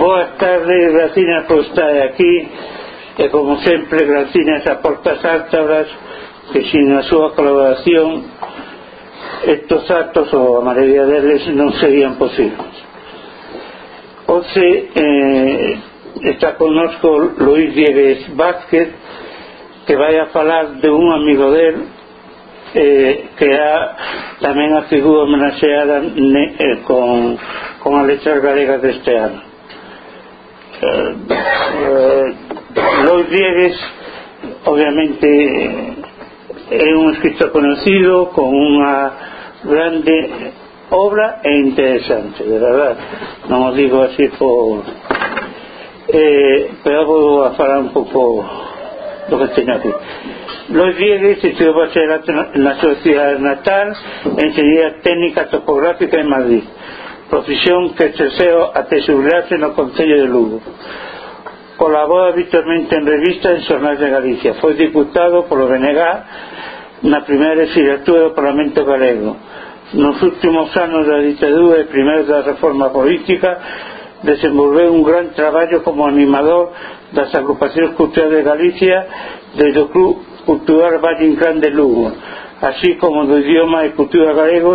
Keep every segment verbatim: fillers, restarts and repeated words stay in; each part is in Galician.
Boas tardes, graciñas por estar aquí e como sempre graciñas a Portas Ártabras, que sin a súa colaboración estos actos ou a maioría deles non serían posibles. Hoxe eh, está connosco Luís Diegues Vázquez, que vai a falar de un amigo del eh, que é tamén a figura homenaxeada ne, eh, con, con as letras galegas deste ano. Eh, eh, Luís Diegues obviamente é un escritor conocido con unha grande obra e interesante, de verdad, non o digo así por eh, pero vou a falar un pouco do que teño aquí. Luís Diegues estudiou bachillerato na súa cidade natal en Enxeñería Técnica Topográfica en Madrid, profesión que exerceu até xubilarse no Concello de Lugo. Colabora habitualmente en revistas e xornais de Galicia. Foi diputado polo B N G na primeira legislatura do Parlamento Galego. Nos últimos anos da ditadura e primeiros da reforma política desenvolveu un gran traballo como animador das agrupacións culturales de Galicia desde o Club Cultural Valle Inclán de Lugo, así como do idioma e cultura galegos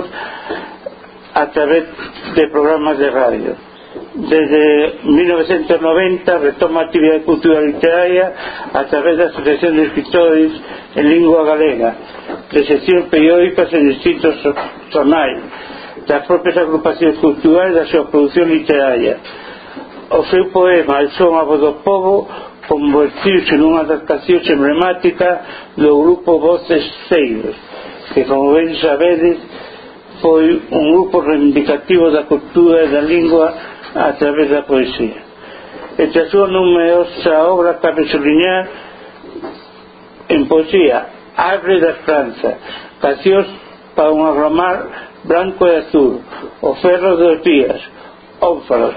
a través de programas de radio. Desde mil novecientos noventa retoma a actividade cultural literaria a través da Asociación de Escritores en Lingua Galega, de seccións periódicas en distintos xornais, das propias agrupacións culturales da súa produción literaria. O seu poema El son a voz do povo convertiuse nunha adaptación emblemática do grupo Voces Ceiros, que, como ben sabedes, foi un grupo reivindicativo da cultura e da lingua a través da poesía. Entre a súa numerosa obra cabe sublinhar en poesía Arbre da Esperanza, Cancións para un agramar branco e azul, O ferro dos días, Ónfalos,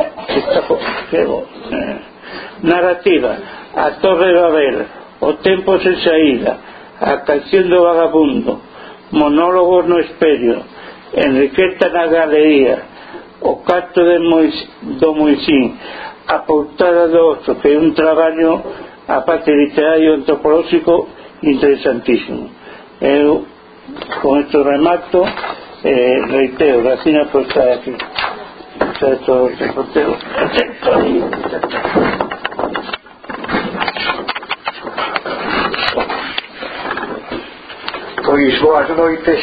narrativa A Torre de Babel, O tempo sen saída, A canción do vagabundo, Monólogos no espello, Enriqueta na galería, O canto de Mois, do Moisín, A portada do oso, que é un traballo a parte literario e antropolóxico interesantísimo. Eu con isto remato, eh, reitero, gracias por estar aquí. Esto se conteo. Pois boas noites.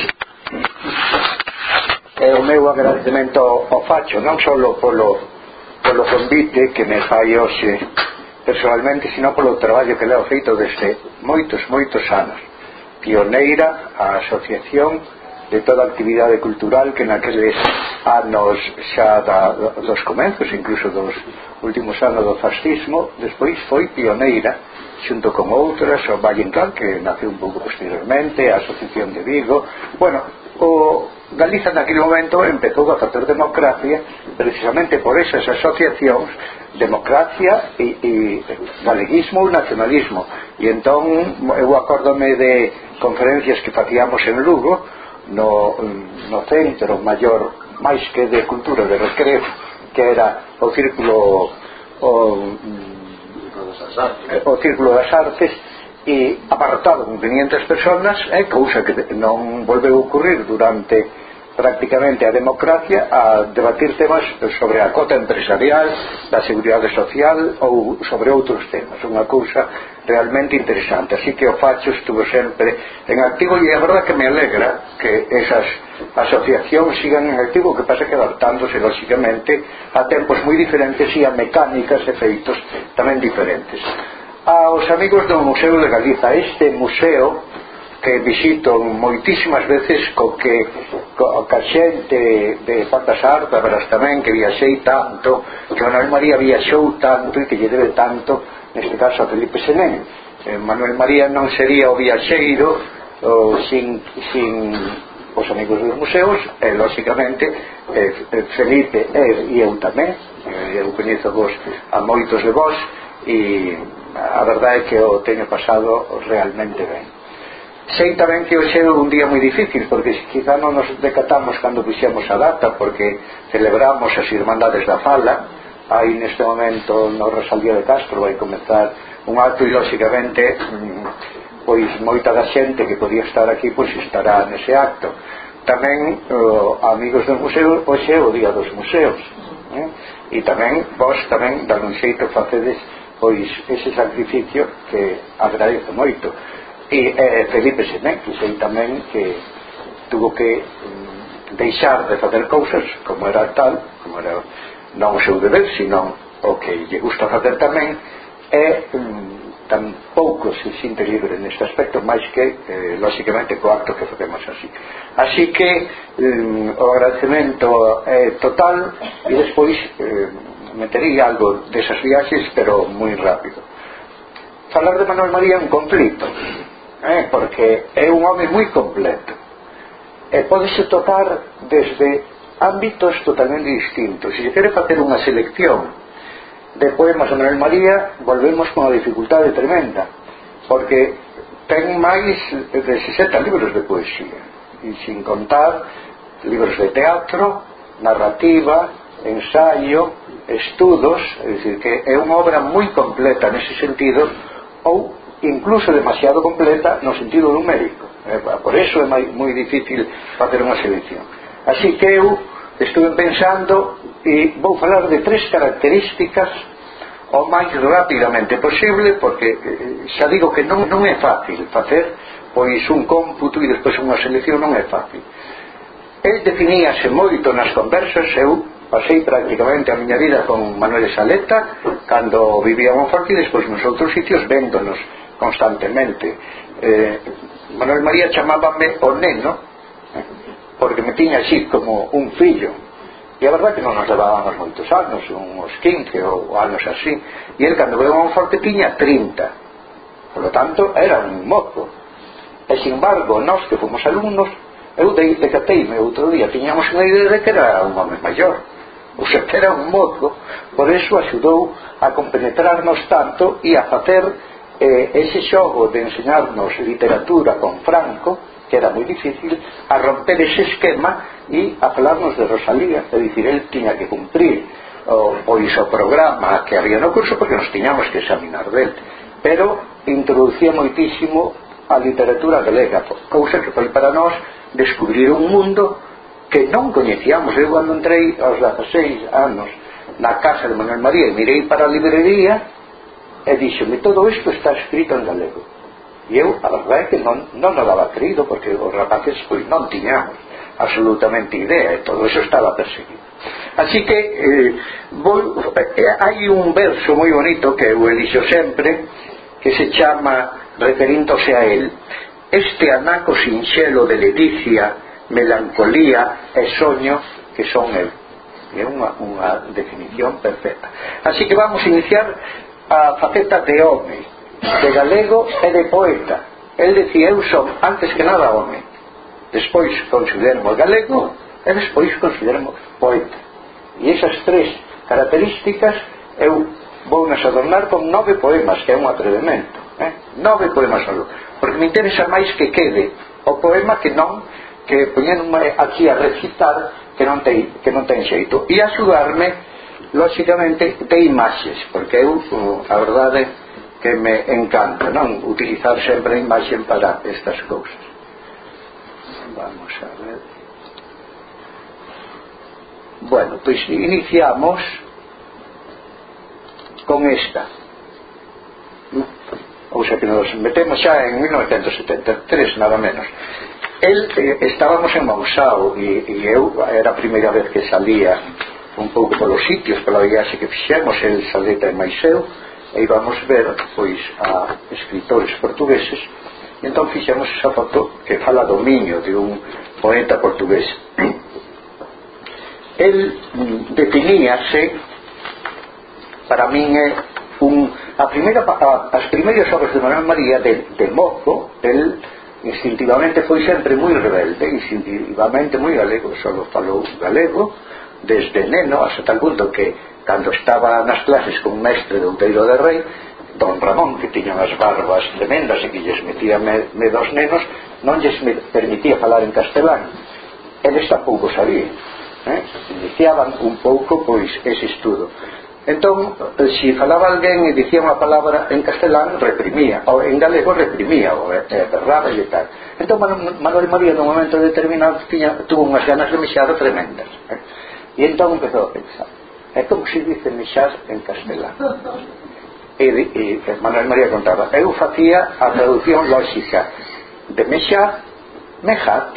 E o meu agradecemento ao facho non só polo, polo convite que me fai hoxe personalmente, sino polo traballo que levo feito desde moitos, moitos anos. Pioneira a asociación de toda a actividade cultural que naqueles anos xa da, dos comenzos, incluso dos últimos anos do fascismo, despois foi pioneira xunto con outras, o Valle Inclán, que naceu un pouco posteriormente, a Asociación de Vigo. Bueno, o Galiza naquele momento empezou a facer democracia precisamente por esas asociacións, democracia e, e galeguismo ou nacionalismo. E entón eu acórdome de conferencias que facíamos en Lugo, no, no centro maior máis que de cultura, de recreo, que era o círculo o, o círculo das artes, e abarrotado con quinientas personas, é cousa que non volveu a ocurrir durante prácticamente a democracia, a debatir temas sobre a cota empresarial, da seguridade social ou sobre outros temas, unha cousa realmente interesante. Así que o facho estuvo sempre en activo, e a verdad que me alegra que esas asociacións sigan en activo, que pasa que adaptándose lógicamente a tempos moi diferentes e a mecánicas e feitos tamén diferentes. Aos amigos do Museo de Galiza, este museo que visito moitísimas veces, co que co a xente de Portas Ártabras tamén, que viaxei tanto, que Manuel María viaxou tanto e que lle debe tanto, neste caso a Felipe Senén. eh, Manuel María non sería o viaxeiro o, sin, sin os amigos dos museos, e lógicamente eh, Felipe e eu tamén, eu coñezo vos a moitos de vos, e a verdade é que o teño pasado realmente ben. Sei tamén que hoxe é un día moi difícil, porque quizá non nos decatamos cando fixemos a data, porque celebramos as Irmandades da Fala, hai neste momento no Rosalía de Castro vai comenzar un acto e lógicamente pois moita da xente que podía estar aquí pois estará nese acto. Tamén uh, amigos do museo, hoxe é o día dos museos, eh? E tamén vos tamén dan un xeito facedes pois ese sacrificio que agradezo moito. E eh, Felipe Sené, que sei tamén que tuvo que um, deixar de facer cousas como era tal, como era non o seu deber, sino o que lle gusta facer tamén, e um, tampouco se sinte libre neste aspecto, máis que eh, lógicamente co acto que facemos así. Así que um, o agradecemento é total, e despois eh, metería algo desas viaxes, pero moi rápido. Falar de Manuel María é un conflito, eh, porque é un home moi completo e podese tocar desde ámbitos totalmente distintos. Se se quere facer unha selección de poemas de Manuel María, volvemos con unha dificultade tremenda, porque ten máis de sesenta libros de poesía, e sin contar libros de teatro, narrativa, ensaio, estudos, é dicir, que é unha obra moi completa nese sentido, ou incluso demasiado completa no sentido numérico. Por eso é moi difícil facer unha selección. Así que eu estuve pensando e vou falar de tres características o máis rapidamente posible, porque xa digo que non, non é fácil facer pois un cómputo e despois unha selección, non é fácil. El definíase moito nas conversas. Eu pasei prácticamente a miña vida con Manuel Saleta cando vivía en Monforte e despois nos outros sitios véndonos constantemente. eh, Manuel María chamábame o neno, porque me tiña así como un fillo, e a verdade que non nos levábamos moitos anos, uns quince ou anos así, e ele cando veio a Monforte tiña trinta, por lo tanto era un mozo. E sin embargo, nós que fomos alumnos, eu decateime outro día, tiñamos unha idea de que era un home maior, ou sea, que era un mozo. Por eso axudou a compenetrarnos tanto e a facer eh, ese xogo de enseñarnos literatura con Franco, que era moi difícil, a romper ese esquema e a falarnos de Rosalía. É dicir, el tiña que cumprir o, pois o programa que había no curso, porque nos tiñamos que examinar del, pero introducía moitísimo a literatura galega, cousa que foi para nós descubrir un mundo que non coñecíamos. Eu cando entrei aos dezaseis anos na casa de Manuel María e mirei para a librería e díxome, todo isto está escrito en galego. E eu, a verdade é que non, non o daba creído, porque os rapaces pois non tiñamos absolutamente idea, e todo eso estaba perseguido. Así que eh, vou, eh, hai un verso moi bonito que eu elixo sempre, que se chama, referíndose a él, este anaco sinxelo de ledicia, melancolía e soño que son eu. É unha, unha definición perfecta. Así que vamos a iniciar a faceta de home, de galego e de poeta. El decía, eu son antes que nada home, despois consideramos galego e despois consideramos poeta. E esas tres características eu vou nas adornar con nove poemas, que é un atrevemento, eh? nove poemas solo, porque me interesa máis que quede o poema que non que poñéndome aquí a recitar que non ten, que non ten xeito, e axudarme lógicamente de imaxes, porque eu a verdade que me encanta non utilizar sempre a imaxe para estas cousas. Vamos a ver. Bueno, pois iniciamos con esta, ou sea que nos metemos xa en mil novecentos setenta e tres, nada menos. El, eh, estábamos en Mausao e, e eu era a primeira vez que salía un pouco polos sitios, pola viaxe que fixemos, el Saleta e Maiseu, e íbamos ver pois a escritores portugueses, e entón fixemos esa foto que fala do Miño, de un poeta portugués. El definíase, para min é un, a primeira, a, as primeiras obras de Manuel María de, de mozo. El instintivamente foi sempre moi rebelde, instintivamente moi galego, só falou galego desde neno, hasta tal punto que cando estaba nas clases con un mestre de Outeiro de Rei, don Ramón, que tiña as barbas tremendas e que lles metía medo aos nenos, non lles permitía falar en castelán. Eles tampouco sabían, eh? Iniciaban un pouco pois ese estudo. entón, se falaba alguén e dicía unha palabra en castelán, reprimía, ou en galego reprimía, ou é verdade e tal. Entón Manuel María nun momento determinado tiña, tuvo unhas ganas de mexar tremendas, eh? E entón empezou a pensar, é como se dice mexar en castelán. E, e, e Manuel María contaba, eu facía a traducción lógica de mexar, mejar,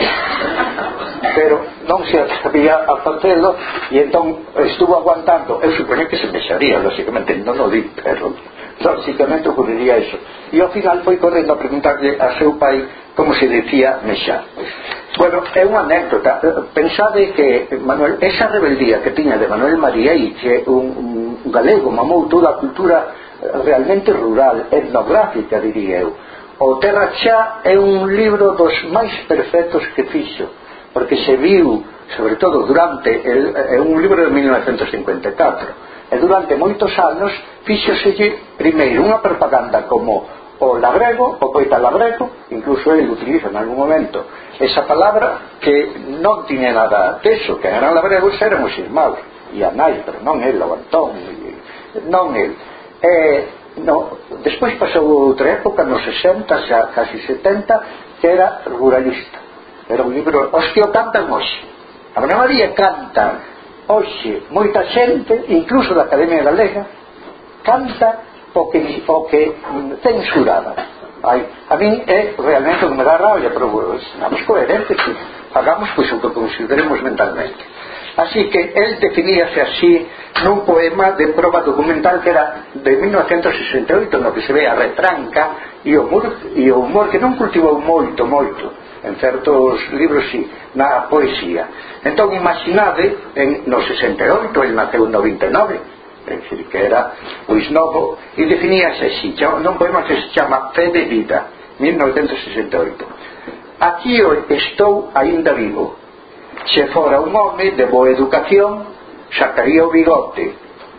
pero non se sabía a facelo, e entón estuvo aguantando. Eu supoño que se mexaría, lógicamente non o di, pero lógicamente ocurriría eso, e ao final foi correndo a preguntarle a seu pai como se decía mexar. Bueno, é unha anécdota. Pensade que Manuel, esa rebeldía que tiña de Manuel María, e que un, un galego mamou toda a cultura realmente rural, etnográfica, diría eu. O Terra Chá é un libro dos máis perfectos que fixo, porque se viu, sobre todo durante el, é un libro de mil novecentos cincuenta e catro, e durante moitos anos fíxoselle primeiro unha propaganda como o labrego, o poeta labrego, incluso ele utiliza en algún momento esa palabra, que non tiña nada deso, que eran labregos eran os irmãos e a nai, pero non el, o Antón, non el. E no, despois pasou outra época nos sesenta, xa casi setenta, que era ruralista. Era un libro, os que o cantan hoxe. A Manuel María canta hoxe moita xente, incluso da Academia Galega, canta o que, o que censuraba. Ai, a min é realmente o que me dá rabia, pero estamos coherentes e hagamos pois o que consideremos mentalmente. Así que él definíase así nun poema de proba documental que era de mil novecentos sesenta e oito, no que se ve a retranca e o humor, e o humor que non cultivou moito, moito en certos libros, sí, na poesía. Entón imaginade, en, no sesenta e oito ele naceu en noventa e nove, é dicir, que era pois novo, e definíase así nun poema que se chama Fe de Vida, mil novecentos sesenta e oito. Aquí estou aínda vivo. Se fora un home de boa educación, sacaría o bigote,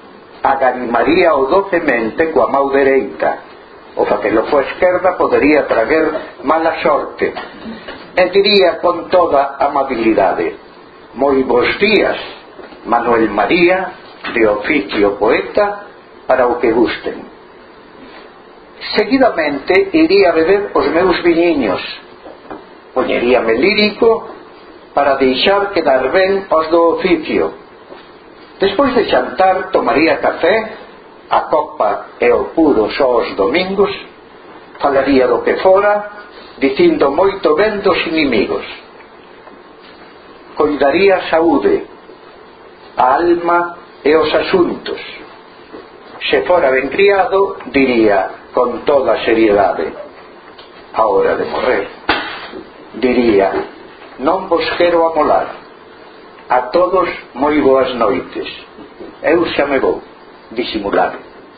agarimaría o docemente coa mão dereita, o facelo coa esquerda podería traer mala sorte, e diría con toda amabilidade: moi bons días, Manuel María, de oficio poeta, para o que gusten. Seguidamente iría beber os meus viñiños, poñeríame lírico para deixar quedar ben os do oficio. Despois de xantar tomaría café, a copa e o puro só os domingos, falaría do que fora, dicindo moito ben dos inimigos. Coidaría a saúde, a alma e os asuntos. Se fora ben criado, diría con toda seriedade: a hora de morrer. Diría: non vos quero amolar. A todos moi boas noites. Eu xa me vou. Disimular.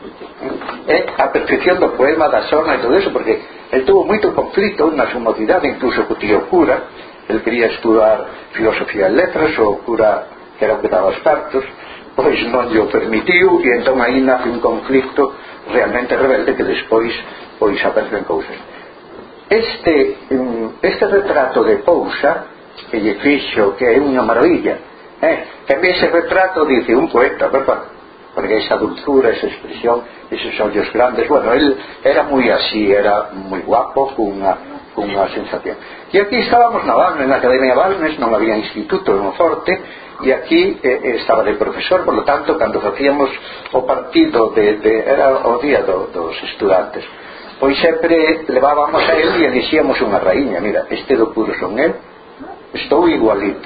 É a perfección do poema, da zona e todo eso, porque el tuvo moito conflito na súa mocidade, incluso co tío cura. El quería estudar filosofía e letras, o cura, que era o que daba os partos, pois non lle o permitiu, e entón aí nace un conflicto realmente rebelde que despois pois aparecen cousas. Este, este retrato de Pousa, que lle fixo, que é unha maravilla, eh? que ese retrato dice un poeta, verdad? Porque esa dulzura, esa expresión, esos ollos grandes, bueno, él era moi así, era moi guapo, cunha, cunha sensación. E aquí estábamos na Balmes, na Academia Balmes, non había instituto en Monforte, e aquí eh, estaba de profesor, por lo tanto, cando facíamos o partido de, de, era o día do, dos estudantes, pois sempre levábamos a él e elixíamos unha raíña. Mira, este do puro son él, estou igualito,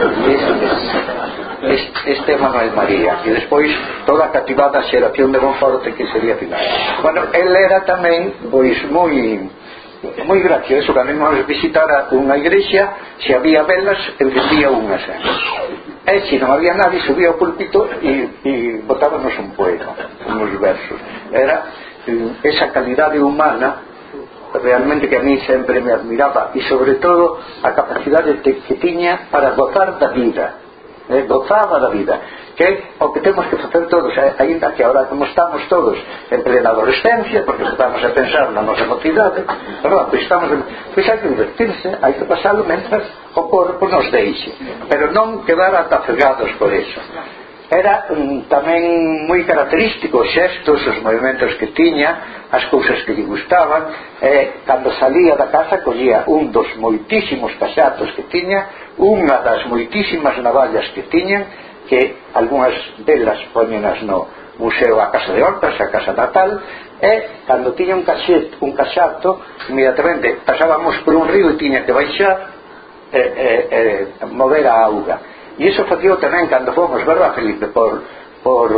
este, este é Manuel María, e despois toda a cativada xeración de Monforte, que sería final. Bueno, él era tamén pois moi moi gracioso. Cando íbamos visitar unha igrexa, se había velas, encendía unha xa, e se non había nadie, subía ao púlpito e, e botábanos un poema, uns versos. Era esa calidade humana realmente que a mí sempre me admiraba, e sobre todo a capacidade que tiña para gozar da vida, eh, gozaba da vida, que é o que temos que facer todos, eh, ainda que agora como estamos todos en plena adolescencia, porque estamos a pensar na nosa mocidade, verdad? Pois estamos en, pois hai que divertirse, hai que pasalo mentras o corpo nos deixe, pero non quedar atacegados por eso. era um, tamén moi característico os xestos, os movimentos que tiña, as cousas que lle gustaban. Eh, cando salía da casa collía un dos moitísimos caxatos que tiña, unha das moitísimas navallas que tiñan, que algunhas delas poñenas no Museo a Casa de Hortas, a Casa Natal. E cando tiña un caxet, un caxato, inmediatamente pasábamos por un río e tiña que baixar e, e, e mover a auga. E iso facía tamén cando fomos, verdad, Felipe, por, por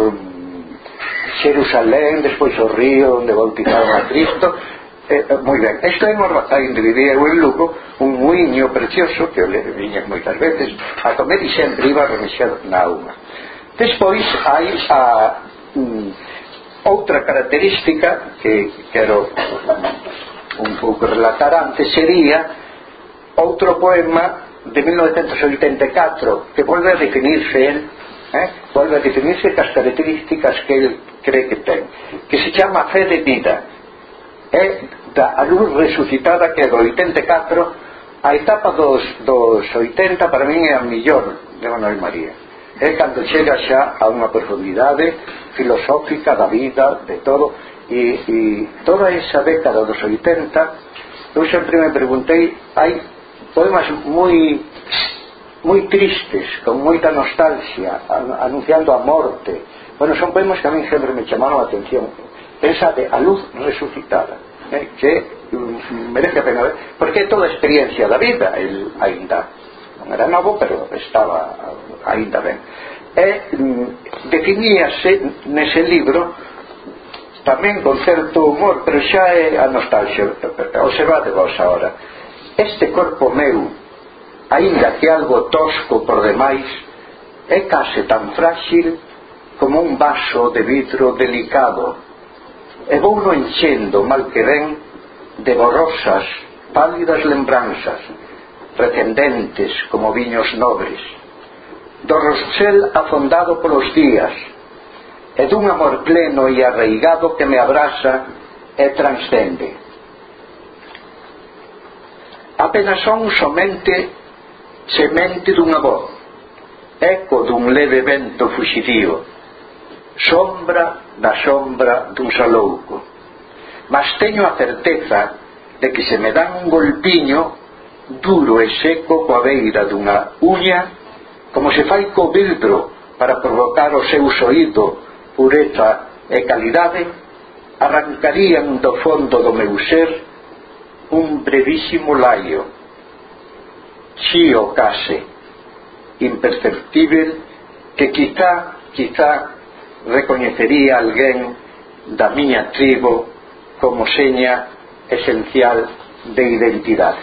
Xerusalén, despois o río onde bautizaron a Cristo. Eh, moi ben, isto é en Orbacai, onde vivía eu en Lugo, un muiño precioso que eu le viña moitas veces a comer e sempre iba a remexer na auga. Despois hai a um, outra característica que quero um, un pouco relatar antes, sería outro poema de mil novecentos oitenta e catro que volve a definirse el, eh? volve a definirse as características que el cree que ten, que se chama Fe de Vida. É da a luz resucitada, que é do oitenta e catro. A etapa dos, dos oitenta para mí é a millor de Manuel María. É cando chega xa a unha profundidade filosófica da vida, de todo, e, e toda esa década dos oitenta, eu sempre me preguntei, hai poemas moi moi tristes, con moita nostalgia, anunciando a morte. Bueno, son poemas que a mí sempre me chamaron a atención. Esa de a luz resucitada, eh, que um, merece a pena ver, porque é toda a experiencia da vida. El ainda non era novo, pero estaba ainda ben. E um, definíase nese libro tamén con certo humor, pero xa é a nostalgia. Observade vos agora. Este corpo meu, aínda que algo tosco por demais, é case tan frágil como un vaso de vidro delicado, e vou no enchendo mal que ven de borrosas, pálidas lembranzas, recendentes como viños nobres, do rosel afondado polos días, e dun amor pleno e arraigado que me abraza e transcende. Apenas son somente semente dunha voz, eco dun leve vento fuxidío, sombra da sombra dun salouco, mas teño a certeza de que se me dan un golpiño duro e seco coa beira dunha uña, como se fai co vidro para provocar o seu soído pureza e calidade, arrancarían do fondo do meu ser un brevísimo laio, chío case, imperceptível, que quizá, quizá recoñecería alguén da miña tribo como seña esencial de identidade.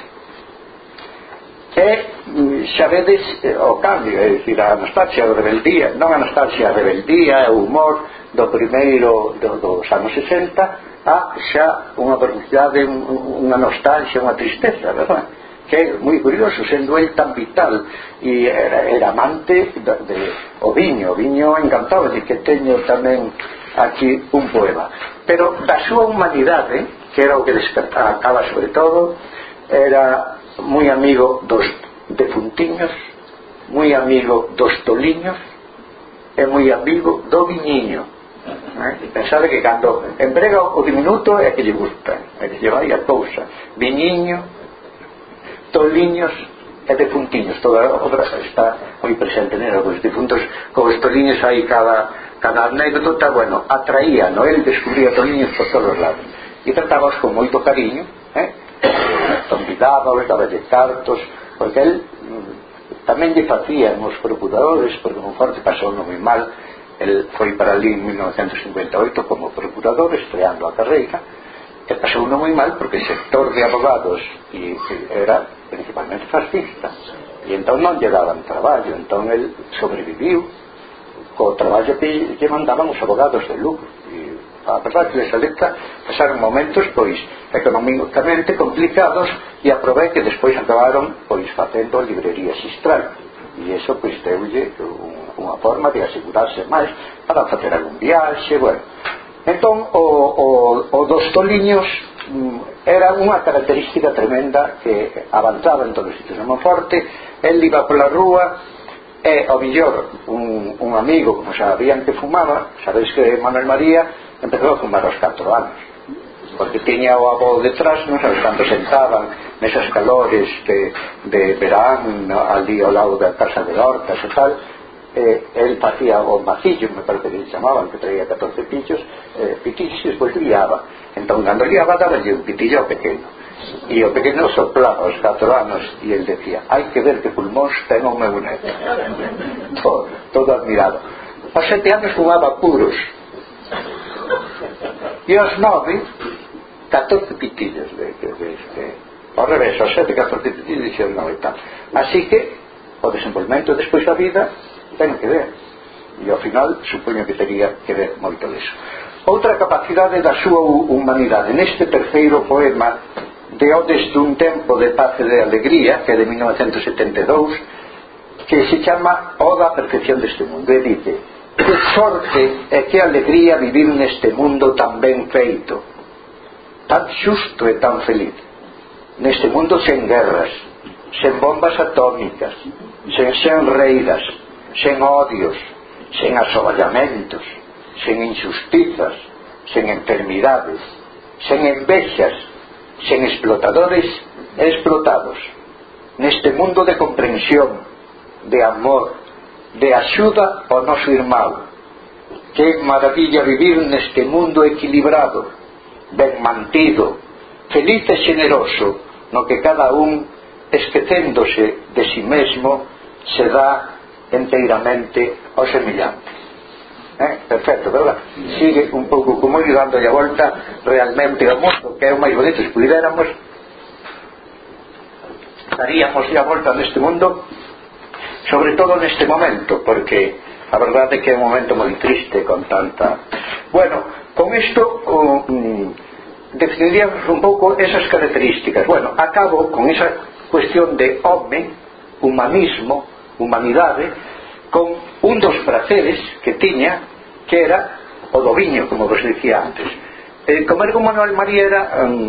E xa vedes o cambio, é dicir, a nostalgia a rebeldía, non a nostalgia a rebeldía, o humor do primeiro do, dos anos sesenta, a xa unha profundidade, unha nostalgia, unha tristeza, verdad? Que é moi curioso, sendo el tan vital e era, era amante de, de o viño, o viño encantado, de que teño tamén aquí un poema, pero da súa humanidade, que era o que destacaba sobre todo, era moi amigo dos defuntiños, moi amigo dos toliños e moi amigo do viñiño. Eh? Pensade que cando emprega o diminuto é que lle gusta, é que lle vai a cousa. Viñiño, toliños e defuntiños, toda a obra está moi presente nela. Os difuntos con os toliños hai cada, cada anécdota. Bueno, atraía, no? El descubría toliños por todos os lados e tratábaos con moito cariño, eh? Convidábaos, daballe cartos, porque el tamén lle facían os procuradores, porque con forte pasou non moi mal. El foi para ali en mil novecentos cincuenta e oito como procurador, estreando a carreira, e pasou non moi mal porque o sector de abogados e, e era principalmente fascista, e entón non lle daban traballo. Entón el sobreviviu co traballo que lle mandaban os abogados de Lugo, e a verdade que esa letra pasaron momentos pois económicamente complicados, e aprobei que despois acabaron pois facendo librería xistral, e iso pois deulle un unha forma de asegurarse máis para facer algún viaxe. Bueno, entón o, o, o dos toliños era unha característica tremenda que avanzaba en todos os sitios. En Monforte, el iba pola rúa e ao millor un, un amigo, como sabían que fumaba, sabéis que Manuel María empezou a fumar aos catro anos, porque tiña o avó detrás, non sabes, cando sentaban nesas calores de, de verán ali ao lado da casa de Hortas e tal, eh, el facía o macillo, me parece que se chamaban, que traía catorce pichos, eh, pitillos, e despois liaba. Entón, cando liaba, daballe un pitillo pequeno, e o pequeno soplaba aos catro anos, e el decía, hai que ver que pulmóns ten o meu neto. todo, todo admirado. Aos sete anos fumaba puros, e aos nove catorce pitillos de, de, de, de, ao revés, aos sete, catorce pitillos dixeron non e tal. Así que o desenvolvemento despois da vida ten que ver, e ao final supoño que teria que ver moito disso. Outra capacidade da súa humanidade neste terceiro poema de Odes dun tempo de paz e de alegría, que é de mil novecentos e setenta e dous, que se chama Oda á perfección deste mundo, e dice: que sorte e que alegría vivir neste mundo tan ben feito, tan xusto e tan feliz, neste mundo sen guerras, sen bombas atómicas, sen xenreiras, sen odios, sen asoballamentos, sen injustizas, sen enfermidades, sen envexas, sen explotadores e explotados, neste mundo de comprensión, de amor, de axuda ao noso irmão. Que maravilla vivir neste mundo equilibrado, ben mantido, feliz e generoso, no que cada un, esquecéndose de si mesmo, se dá enteiramente ao semellante. Eh? Perfecto, verdad? Sigue un pouco como ir dando a volta realmente ao mundo, que é o máis bonito. Se pudiéramos, daríamos a volta neste mundo, sobre todo neste momento, porque a verdade é que é un momento moi triste con tanta... Bueno, con isto um, definiríamos un pouco esas características. Bueno, acabo con esa cuestión de home, humanismo, humanidade, con un dos praceres que tiña, que era o do viño, como vos dicía antes. Eh, comer con Manuel María era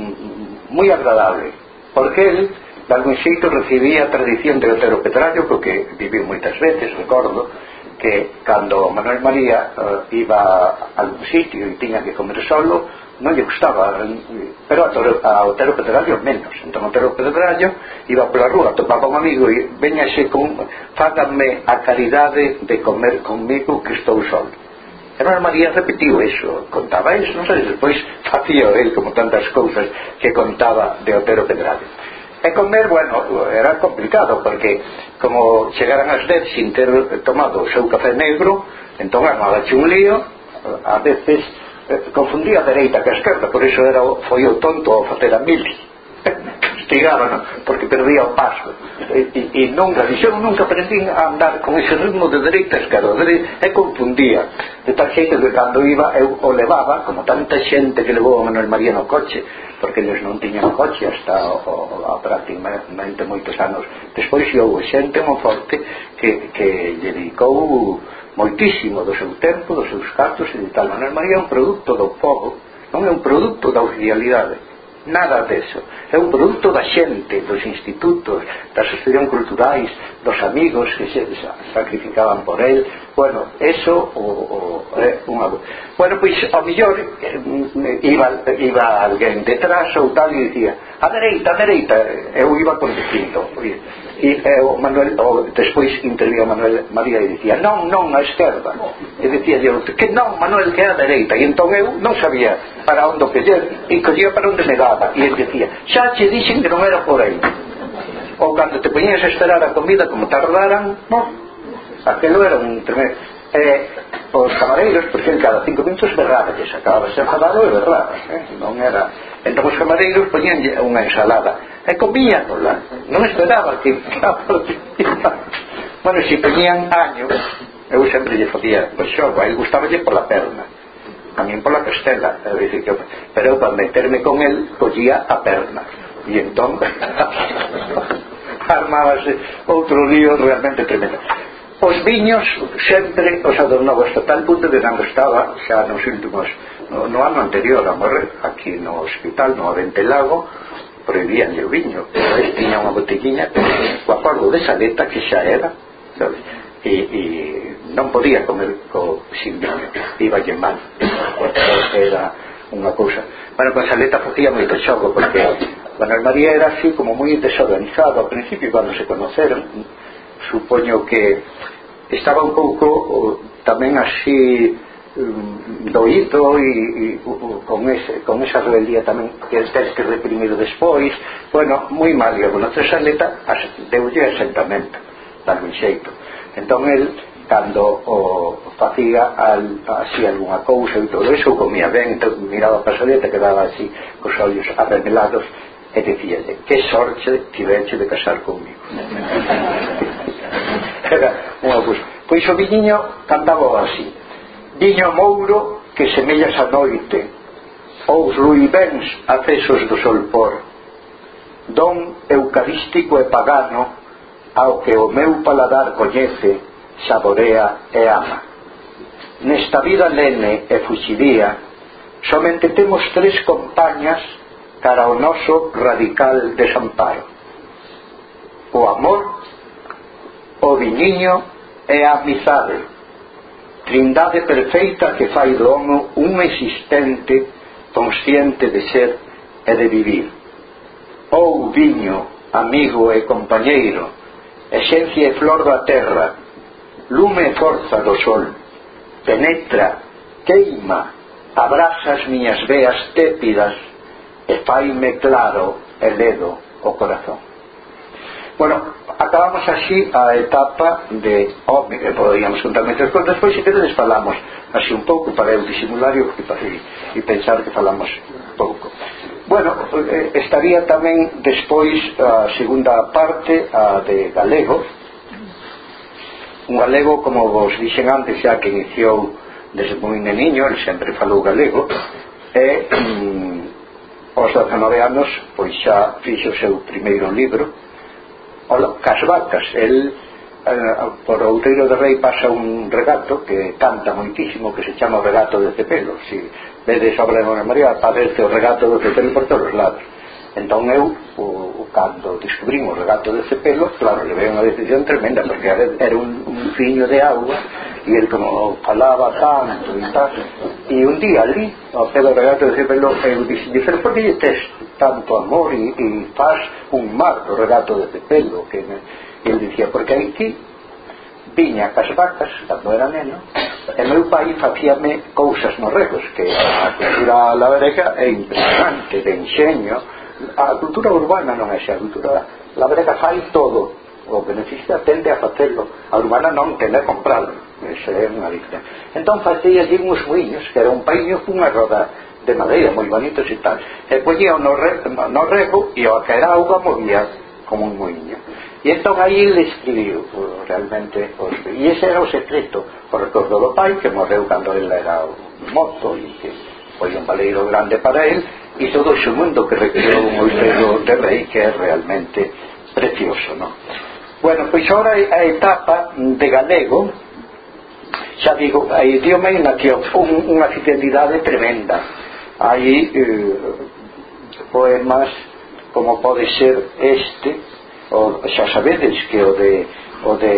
um, moi agradable, porque él de algún xeito recibía a tradición de Otero Pedrallo, porque viviu moitas veces. Recordo que cando Manuel María uh, iba a algún sitio e tiña que comer solo, non lle gustaba, pero a, Toro, a Otero Pedrallo menos. Entón Otero Pedrallo iba pola rúa, topaba un amigo e veñase con, fáganme a caridade de comer comigo que estou solo. E Manuel María repetiu eso, contaba eso, non sei, despois facía el como tantas cousas que contaba de Otero Pedrallo. E comer, bueno, era complicado, porque como chegaran as dez sin ter tomado o seu café negro, entón armadache un lío, a veces eh, confundía a dereita que a esquerda, por iso era, foi o tonto ao facer a mili. Castigaba, non? Porque perdía o paso. E, e, e nunca, dixo, nunca aprendí a andar con ese ritmo de dereita a esquerda, e confundía. De tal xeito que cando iba, eu o levaba, como tanta xente que levou a Manuel María no coche, porque eles non tiñan coche hasta o, o, a prácticamente moitos anos despois, e houve xente moi forte que, que lle dedicou moitísimo do seu tempo, dos seus cartos e de tal. Manuel María é un produto do povo, non é un produto da oficialidade, nada deso. É un produto da xente, dos institutos, das asociacións culturais, dos amigos que se sacrificaban por él. Bueno, eso o, o, é unha... Bueno, pois ao millor eh, iba, iba alguén detrás ou tal e dicía a dereita, a dereita, eu iba conducindo e, e o Manuel, o, despois intervía Manuel María e dicía non, non, a esquerda, e dicía eu que non, Manuel, que é a dereita, e entón eu non sabía para onde coller e collía para onde me daba, e ele dicía xa che dixen que non era por aí. Ou cando te poñías a esperar a comida, como tardaran, no, aquelo era un tremendo. Eh, os camareiros, porque cada cinco minutos berraba, que se acababa se enfadado e berraba, eh? Non era. Entón os camareiros poñían unha ensalada e comíanola, non esperaba que bueno, se poñían año, eu sempre lle facía pois xogo, a ele gustaba lle pola perna, a min pola costela, pero eu para meterme con el collía a perna e entón armábase outro lío realmente tremendo. Os viños sempre os adornou hasta tal punto que cando estaba xa nos últimos no, no ano anterior a morrer aquí no hospital, no Aventelago, prohibían o viño, pero él tiña unha botelliña co acordo de saleta que xa era, sabes? e, e non podía comer co sin viño, iballe mal, era unha cousa. Bueno, con Saleta facía moito xogo, porque Manuel María era así como moi desorganizado ao principio, cando se conoceron. Supoño que estaba un pouco tamén así doído e, e con, ese, con esa rebeldía tamén que tens que reprimir despois. Bueno, moi mal, e con outra Saleta deulle asentamento, darme un xeito. Entón el, cando o facía al, así algunha cousa e todo eso, comía ben, entón miraba para a Saleta, quedaba así cos ollos arremelados e dicíalle: que sorte tiveche de casar comigo. Era unha cousa. Pois o viñiño cantaba así: viño mouro que semellas a noite, ous ruibéns acesos do solpor, don eucarístico e pagano ao que o meu paladar coñece, saborea e ama. Nesta vida lene e fuxidía somente temos tres compañas cara ao noso radical desamparo: o amor, o viñiño e a amizade, trindade perfeita que fai do homo un existente consciente de ser e de vivir. Ou viño, amigo e compañeiro, esencia e flor da terra, lume e forza do sol, penetra, queima, abraza as miñas veas tépidas e faime claro e ledo o corazón. Bueno, acabamos así a etapa de home, que poderíamos contar moitas cousas. Despois, se queredes, falamos así un pouco para eu disimular e, e pensar que falamos pouco. Bueno, estaría tamén despois a segunda parte, a de galego. Un galego, como vos dixen antes, xa que iniciou desde moi neniño, ele sempre falou galego, e mm, aos dezanove anos pois xa fixo o seu primeiro libro, Cas vacas. El eh, por Outeiro de Rei pasa un regato que canta moitísimo, que se chama o regato de Cepelo. Si vedes obra de María, aparece o regato de Cepelo por todos os lados. Entón eu, o, cando descubrín o regato de Cepelo, claro, levei unha decisión tremenda, porque era un, un fiño de agua, e el como falaba tanto e tal, e un día ali ao pé do regato de Cepelo eu dixen: pero por que tes tanto amor e, e faz un mar do regato de Cepelo? Que me... ele dicía: porque aquí viña cas vacas cando era neno, e meu pai facíame cousas nos regos, que a cultura labrega é impresionante, de enxeño. A cultura urbana non é xa, a cultura labrega fai todo o que necesita, tende a facelo. A urbana non tende a comprarlo, esa é unha diferencia. Entón facía allí uns muiños, que era un paíño cunha roda de madeira moi bonitos e tal, e poñía no, re, no rego, e ao caer auga movía como un muiño. E entón aí ele escribiu realmente os... e ese era o secreto, o recordo do pai, que morreu cando ele era mozo, e que foi un valeiro grande para ele, e todo ese mundo que recreou un Outeiro de Rei, que é realmente precioso, non? Bueno, pois agora a etapa de galego, xa digo, a idioma na que un, unha fidelidade tremenda. Hai eh, poemas como pode ser este, o, xa sabedes que o de o de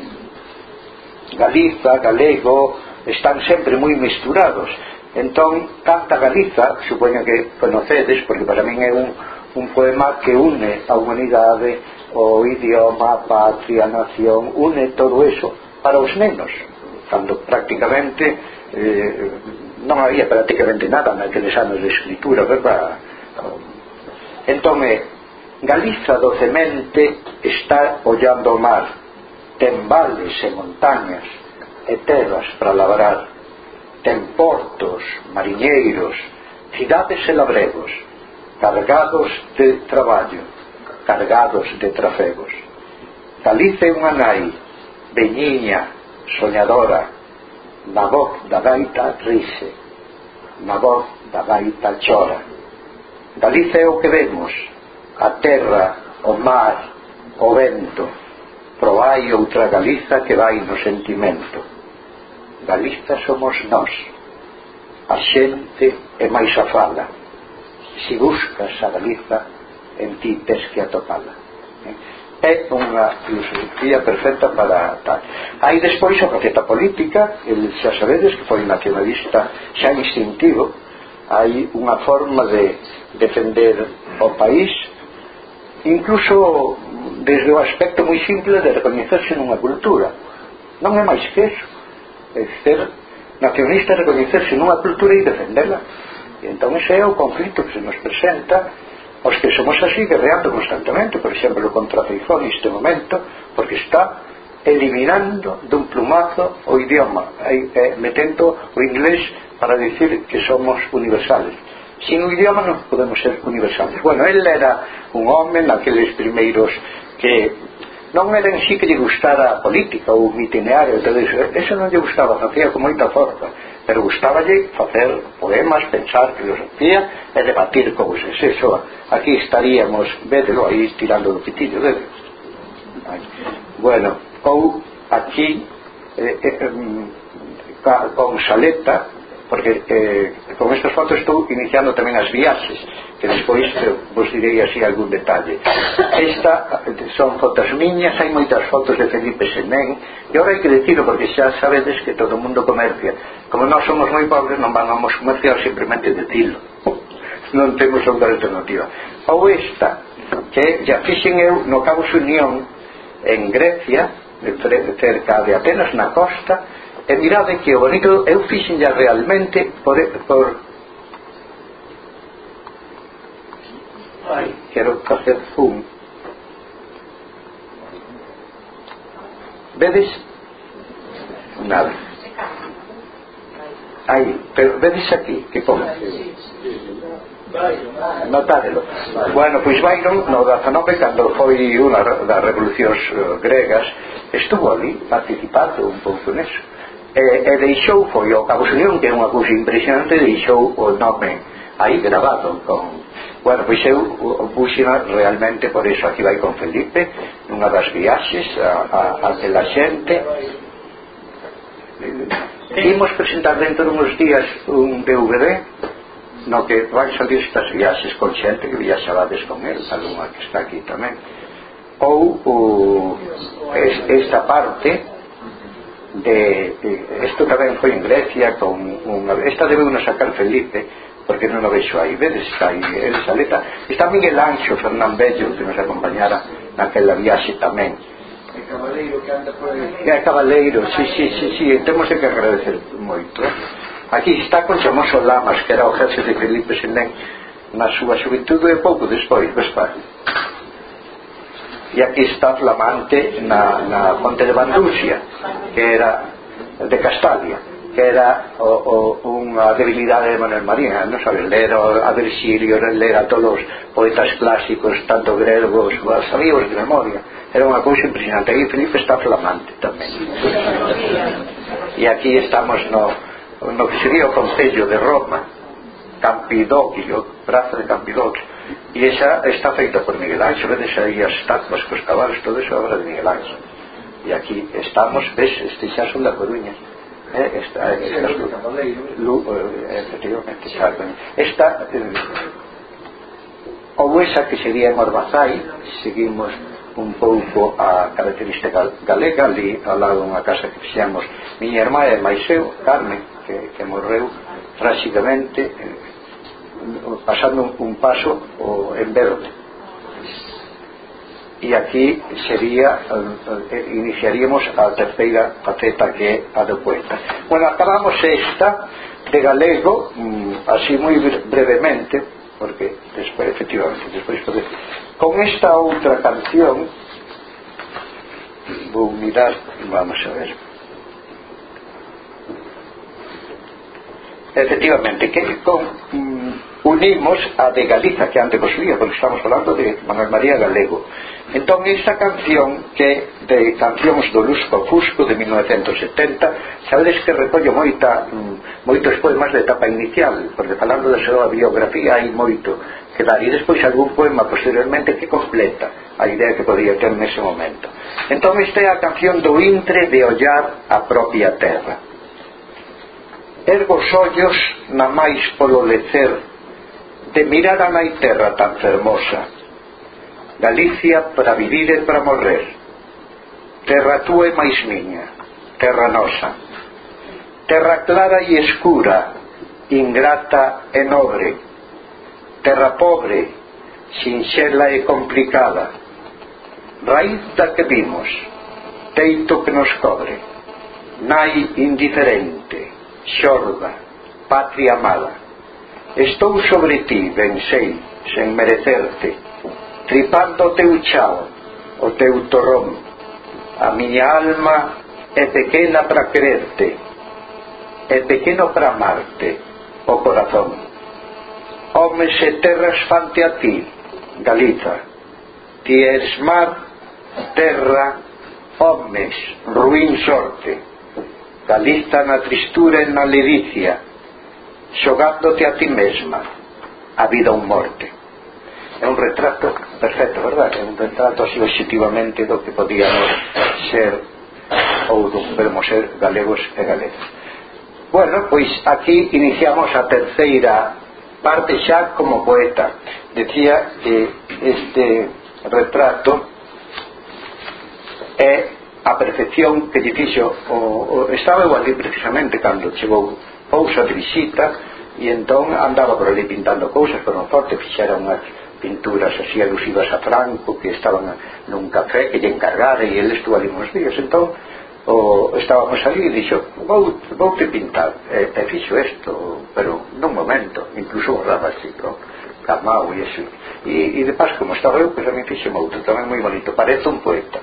Galiza, galego, están sempre moi misturados. Entón canta Galiza, supoño que conocedes, porque para min é un, un poema que une a humanidade, o idioma, a patria, a nación, une todo eso para os nenos, cando prácticamente eh, non había prácticamente nada naqueles anos de escritura, verdad? Entón é: Galiza docemente está ollando o mar, ten vales e montañas e terras para labrar, ten portos, mariñeiros, cidades e labregos, cargados de traballo, cargados de trafegos. Galiza é unha nai, veñiña, soñadora, na voz da gaita rise, na voz da gaita chora. Galiza é o que vemos, a terra, o mar, o vento, pero hai outra Galiza que vai no sentimento. Galiza somos nós, a xente é máis a fala. Si buscas a Galiza, en ti tes que atopala. é unha filosofía perfecta para tal. Hai despois a faceta política, el xa sabedes que foi nacionalista xa instintivo. Hai unha forma de defender o país, incluso desde o aspecto moi simple de recoñecerse nunha cultura. Non é máis que eso, é ser nacionalista, recoñecerse nunha cultura e defendela. E entón ese é o conflito que se nos presenta os que somos así guerreando constantemente, por exemplo contra Feijóo neste momento, porque está eliminando dun plumazo o idioma, eh, metendo o inglés para decir que somos universales. Sin o idioma non podemos ser universales. Bueno, él era un home naqueles primeiros que non era en sí que lle gustara a política ou un itinerario, todo eso, eso non lle gustaba, facía con moita forza, pero gustaballe facer poemas, pensar filosofía e debatir cousas. Eso, aquí estaríamos, védelo aí tirando do pitillo dele. Bueno, ou aquí eh, eh, con Saleta, porque eh, con estas fotos estou iniciando tamén as viaxes, que despois eh, vos direi así algún detalle. Esta son fotos miñas, hai moitas fotos de Felipe Senén, e agora hai que decirlo porque xa sabedes que todo o mundo comercia. Como nós somos moi pobres, non vamos comerciar, simplemente decirlo, non temos outra alternativa. Ou esta, que ya fixen eu no Cabo Unión en Grecia, cerca de Atenas, na costa. E mirade que o bonito, eu fixen ya realmente por, por ai, quero facer zoom. Vedes? Nada. Aí, pero vedes aquí que como notádelo. Bueno, pois Byron no dezanove, cando foi unha das revolucións uh, gregas, estuvo ali participando un pouco neso. E, e deixou, foi ao Cabo Unión, que é unha cousa impresionante, deixou o nome aí grabado con... Bueno, pois eu puxena realmente por eso. Aquí vai con Felipe nunha das viaxes a, a, a de la xente. Imos presentar dentro de uns días un D V D no que van salir estas viaxes con xente que viaxabades con el, algunha que está aquí tamén, ou o, es, esta parte de, de isto tamén foi en Grecia con unha, esta debe uno sacar Felipe porque non o vexo aí, vedes, está aí el Saleta, está Miguel Anxo Fernán Bello que nos acompañara naquela viaxe tamén, é Cabaleiro que anda por aí, é Cabaleiro, sí, sí, sí, sí, temos que agradecer moito. Aquí está con Chamoso Lamas, que era o jefe de Felipe Senén na súa xuventude e pouco despois, Vespar. E aquí está Flamante na, na Fonte de Bandurcia, que era de Castalia, que era o, o, unha debilidade de Manuel Marín, non sabes, ler a Virgilio, ler a todos os poetas clásicos, tanto gregos, sabíos de memoria, era unha cousa impresionante. Aí Felipe está Flamante tamén. E aquí estamos no, no que sería o Concello de Roma, Campidoglio, Praza de Campidoglio. E esa está feita por Miguel Anxo, vedes aí as estatuas cos cabalos, todo eso é obra de Miguel Anxo. E aquí estamos, ves, este xa son da Coruña, eh, esta, esta, esta Lu, eh, efectivamente, esta eh, ou esa que sería en Orbazai, seguimos un pouco a característica galega, ali ao lado dunha casa que fixemos miña irmá e máis eu, Carmen, que, que morreu tráxicamente, eh, pasando un paso o, en verde. E aquí sería eh, iniciaríamos a terceira faceta, que é a do poeta. Bueno, acabamos esta de galego mm, así moi brevemente, porque despois, efectivamente, despois pode... con esta outra canción vou mirar, vamos a ver, efectivamente, que con mm, unimos a de Galiza, que antes vos lía, porque estamos falando de Manuel María Galego. Entón esta canción, que de Cancións do Lusco Fusco de mil novecentos setenta, sabedes que recollo moita, moitos poemas de etapa inicial, porque falando da súa biografía hai moito que dar, e despois algún poema posteriormente que completa a idea que podía ter nese momento. Entón esta é a canción do intre de ollar a propia terra. Ergo os ollos na máis polo lecer de mirar a nai terra tan fermosa, Galicia para vivir e para morrer, terra tua e máis miña, terra nosa, terra clara e escura, ingrata e nobre, terra pobre, sinxela e complicada, raíz da que vimos, teito que nos cobre, nai indiferente, xorda, patria amada. Estou sobre ti, ben sei, sen merecerte, tripando o teu chao, o teu torrón. A miña alma é pequena para quererte, é pequeno para amarte, o corazón. Homes e terras fante a ti, Galiza, ti eres mar, terra, homes, ruín sorte, Galiza na tristura e na ledicia, xogándote a ti mesma, a vida ou morte. É un retrato perfecto, verdad? É un retrato así objetivamente do que podíamos ser ou do que podemos ser galegos e galegas. Bueno, pois aquí iniciamos a terceira parte xa como poeta. Decía que este retrato é a perfección que lle fixo o, o, estaba eu ali precisamente cando chegou Pousa de visita e entón andaba por ali pintando cousas, pero non forte fixera unhas pinturas así alusivas a Franco que estaban nun café que lle encargara e ele estuvo ali uns días. Entón o, estábamos ali e dixo vou, vou te pintar e, e fixo isto, pero nun momento incluso borraba así, no? Camao e así e, e de pas como estaba eu, pues a mí fixe outro tamén moi bonito, parece un poeta.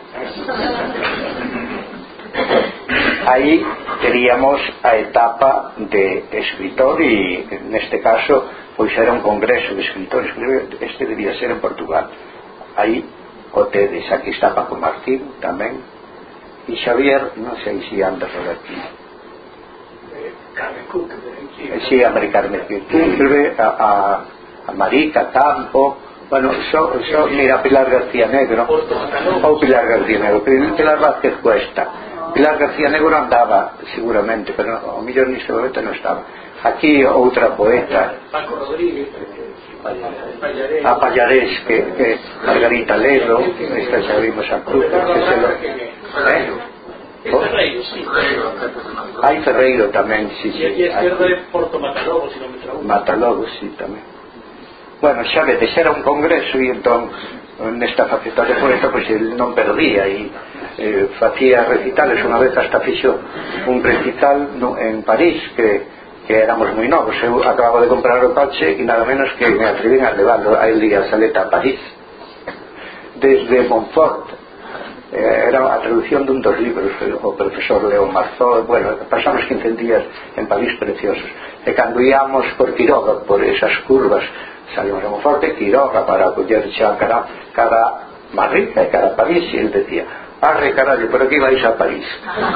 Aí teríamos a etapa de escritor e neste caso pois era un congreso de escritores, este debía ser en Portugal. Aí o tedes, aquí está Paco Martín tamén e Xavier, non sei se anda por aquí, Carmen Cook, si, a Mari Carmen Cook, a, a, a Marica Campo, bueno, so, so, mira, Pilar García Negro ou Pilar García Negro, Pilar Vázquez Cuesta. Pilar García Negro andaba seguramente, pero ao mellor neste momento non estaba. Aquí outra poeta, Paco Rodríguez, a Pallarés, que, que Margarita Lelo, esta xa vimos a Cruz, que se lo, eh? Ferreiro, sí. Hai Ferreiro tamén, sí, sí. E a esquerda é Porto Matalobos, se non me trago. Matalobos, sí, tamén. Bueno, xa vedes, era un congreso e entón nesta faceta de poeta pois ele non perdía e eh, facía recitales. Unha vez hasta fixo un recital no, en París que, que éramos moi novos, eu acababa de comprar o coche e nada menos que me atrevín a levarlo a el a Saleta a París desde Montfort. eh, era a traducción dun dos libros o profesor León Marzó. Bueno, pasamos quince días en París preciosos e cando íamos por Quiroga, por esas curvas, salimos a Monforte, Quiroga para coller xa cara, cara Madrid e cara a París, e ele decía arre carallo, por aquí vais a París.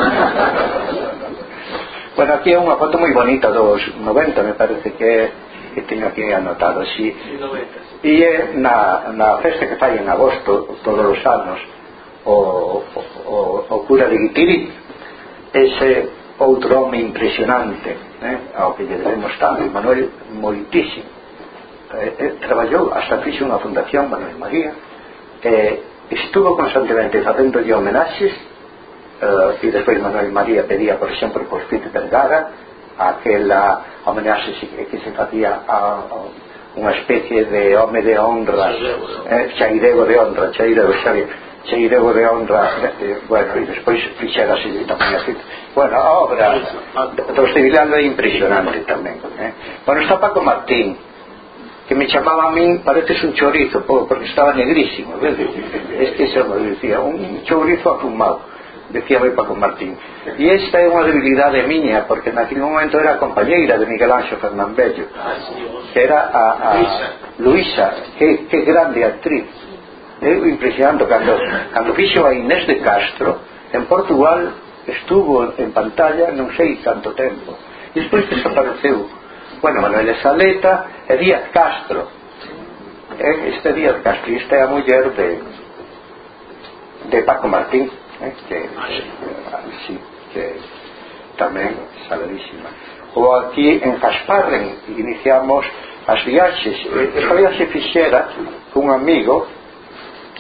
Bueno, aquí é unha foto moi bonita dos noventa, me parece que é, que teño aquí anotado así, e é na, na festa que fai en agosto todos os anos o, o, o cura de Guitiri, ese outro home impresionante, eh, ao que lle debemos tanto, Manuel moitísimo. Eh, eh, traballou, hasta fixe unha fundación, Manuel María, eh, estuvo constantemente facéndolle homenaxes, eh, e despois Manuel María pedía, por exemplo, por Fito Vergara, aquela homenaxe que se facía a, a unha especie de home de honra, eh, chairego de honra, chairego, chairego de honra, eh, bueno, e despois fixera así tamén así. Bueno, a obra do Civilano é impresionante tamén, eh. Bueno, está Paco Martín, que me chamaba a min, pareces un chorizo, porque estaba negrísimo, ¿ves? Este se me decía, un chorizo afumado, decía moi Paco Martín. E esta é unha debilidade miña, porque naquele momento era compañeira de Miguel Ángel Fernández Bello, que era a, a Luisa, que, que grande actriz. É impresionante, cando, cando fixo a Inés de Castro en Portugal, estuvo en pantalla non sei tanto tempo, e despois desapareceu. Bueno, Manuel Saleta e Díaz Castro, eh, este Díaz Castro, esta é a muller de de Paco Martín, eh, que, eh, sí, que tamén saladísima. Ou aquí en Casparren iniciamos as viaxes. Esta viaxe fixera cun amigo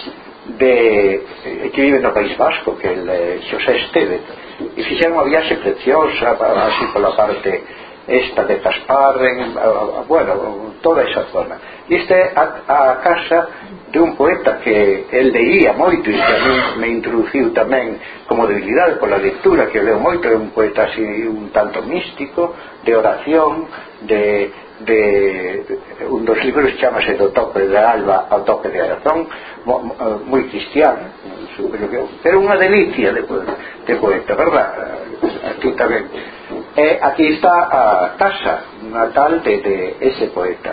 de, que vive no País Vasco, que é eh, Xosé Esteve, e fixeron unha viaxe preciosa así pola parte esta de Casparren, a, a, bueno, toda esa zona. E esta é a, a casa de un poeta que el leía moito e que a mí me introduciu tamén como debilidade pola lectura, que leo moito. É un poeta así un tanto místico, de oración, de, de, de un dos libros chamase Do tope de alba ao tope de razón, moi cristiano, pero unha delicia de, de poeta, verdad? Aquí tamén. E aquí está a casa natal de, de ese poeta.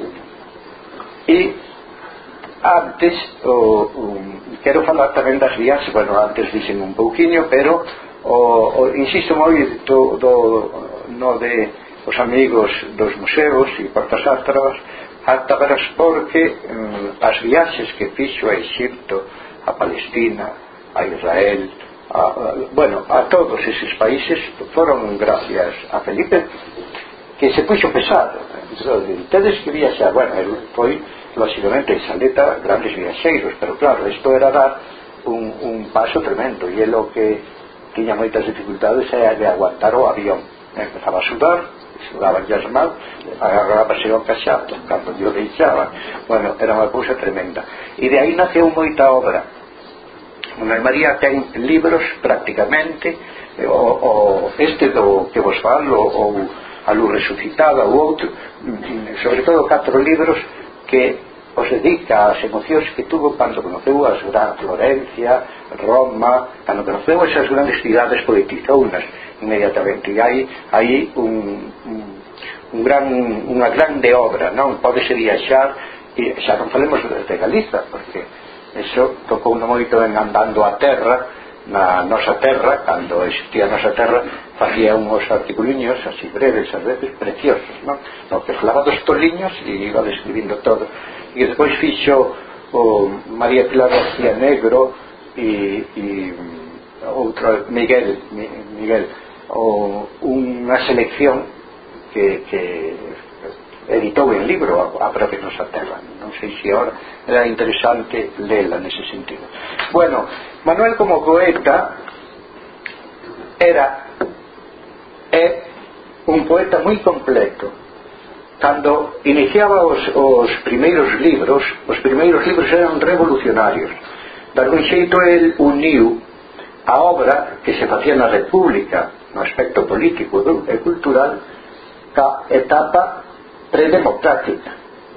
E antes o, um, quero falar tamén das viaxes. Bueno, antes dixen un pouquiño, pero o, o, insisto moi do, do, no de os amigos dos museos e portas átravas átravas porque um, as viaxes que fixo a Egipto, a Palestina, a Israel, a, a, bueno, a todos eses países foron gracias a Felipe, que se puxo pesado. Tedes que viaxar. Bueno, el foi lógicamente en Saleta grandes viaxeiros, pero claro, isto era dar un, un paso tremendo, e é lo que tiña moitas dificultades é de aguantar o avión. Empezaba a sudar, sudaban as mãos, agarrábase ao caxato cando yo deixaba. Bueno, era unha cousa tremenda, e de aí naceu moita obra. Manuel María ten libros prácticamente, o, o este do que vos falo, ou A Luz Resucitada, ou outro, sobre todo catro libros que os dedica ás emocións que tuvo cando conoceu a gran Florencia, Roma, cando conoceu esas grandes cidades, poetizounas inmediatamente. E hai, hai un, un, un gran, unha grande obra, non? Pódese viaxar, e xa non falemos de Galiza, porque eso tocou no moito en Andando a Terra, na nosa terra, cando existía a nosa terra, facía uns articuliños así breves, ás veces preciosos, non? No que falaba dos toliños e iba describindo todo. E despois fixo o María Pilar García Negro e, e outro Miguel Miguel o, unha selección que, que editou en libro a, a propia nosa terra. Non sei se ahora era interesante lela nese sentido. Bueno, Manuel como poeta era é un poeta moi completo. Cando iniciaba os, os primeiros libros, os primeiros libros eran revolucionarios. De algún xeito el uniu a obra que se facía na República no aspecto político e cultural ca etapa predemocrática.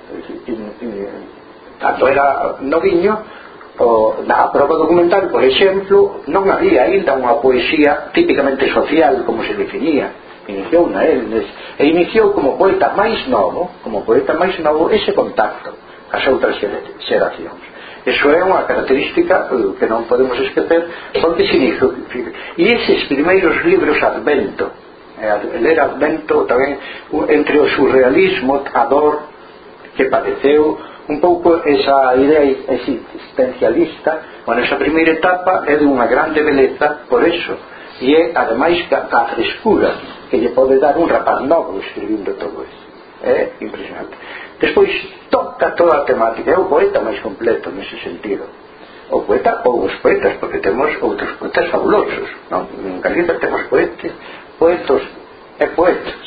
Cando era noviño, o, na prova documental, por exemplo, non había ainda unha poesía típicamente social como se definía. Iniciou na él, e iniciou como poeta máis novo, como poeta máis novo, ese contacto as outras xeracións. Eso é unha característica que non podemos esquecer, porque se iniciou. E eses primeiros libros Advento, ler Advento tamén, entre o surrealismo, a dor que padeceu, un pouco esa idea existencialista, bueno, esa primeira etapa é de unha grande beleza por eso, e é ademais a frescura que lle pode dar un rapaz novo escribindo todo isso. É impresionante. Despois toca toda a temática, é o poeta máis completo nese sentido, o poeta ou os poetas, porque temos outros poetas fabulosos, non? En Galicia temos poetas poetos e poetas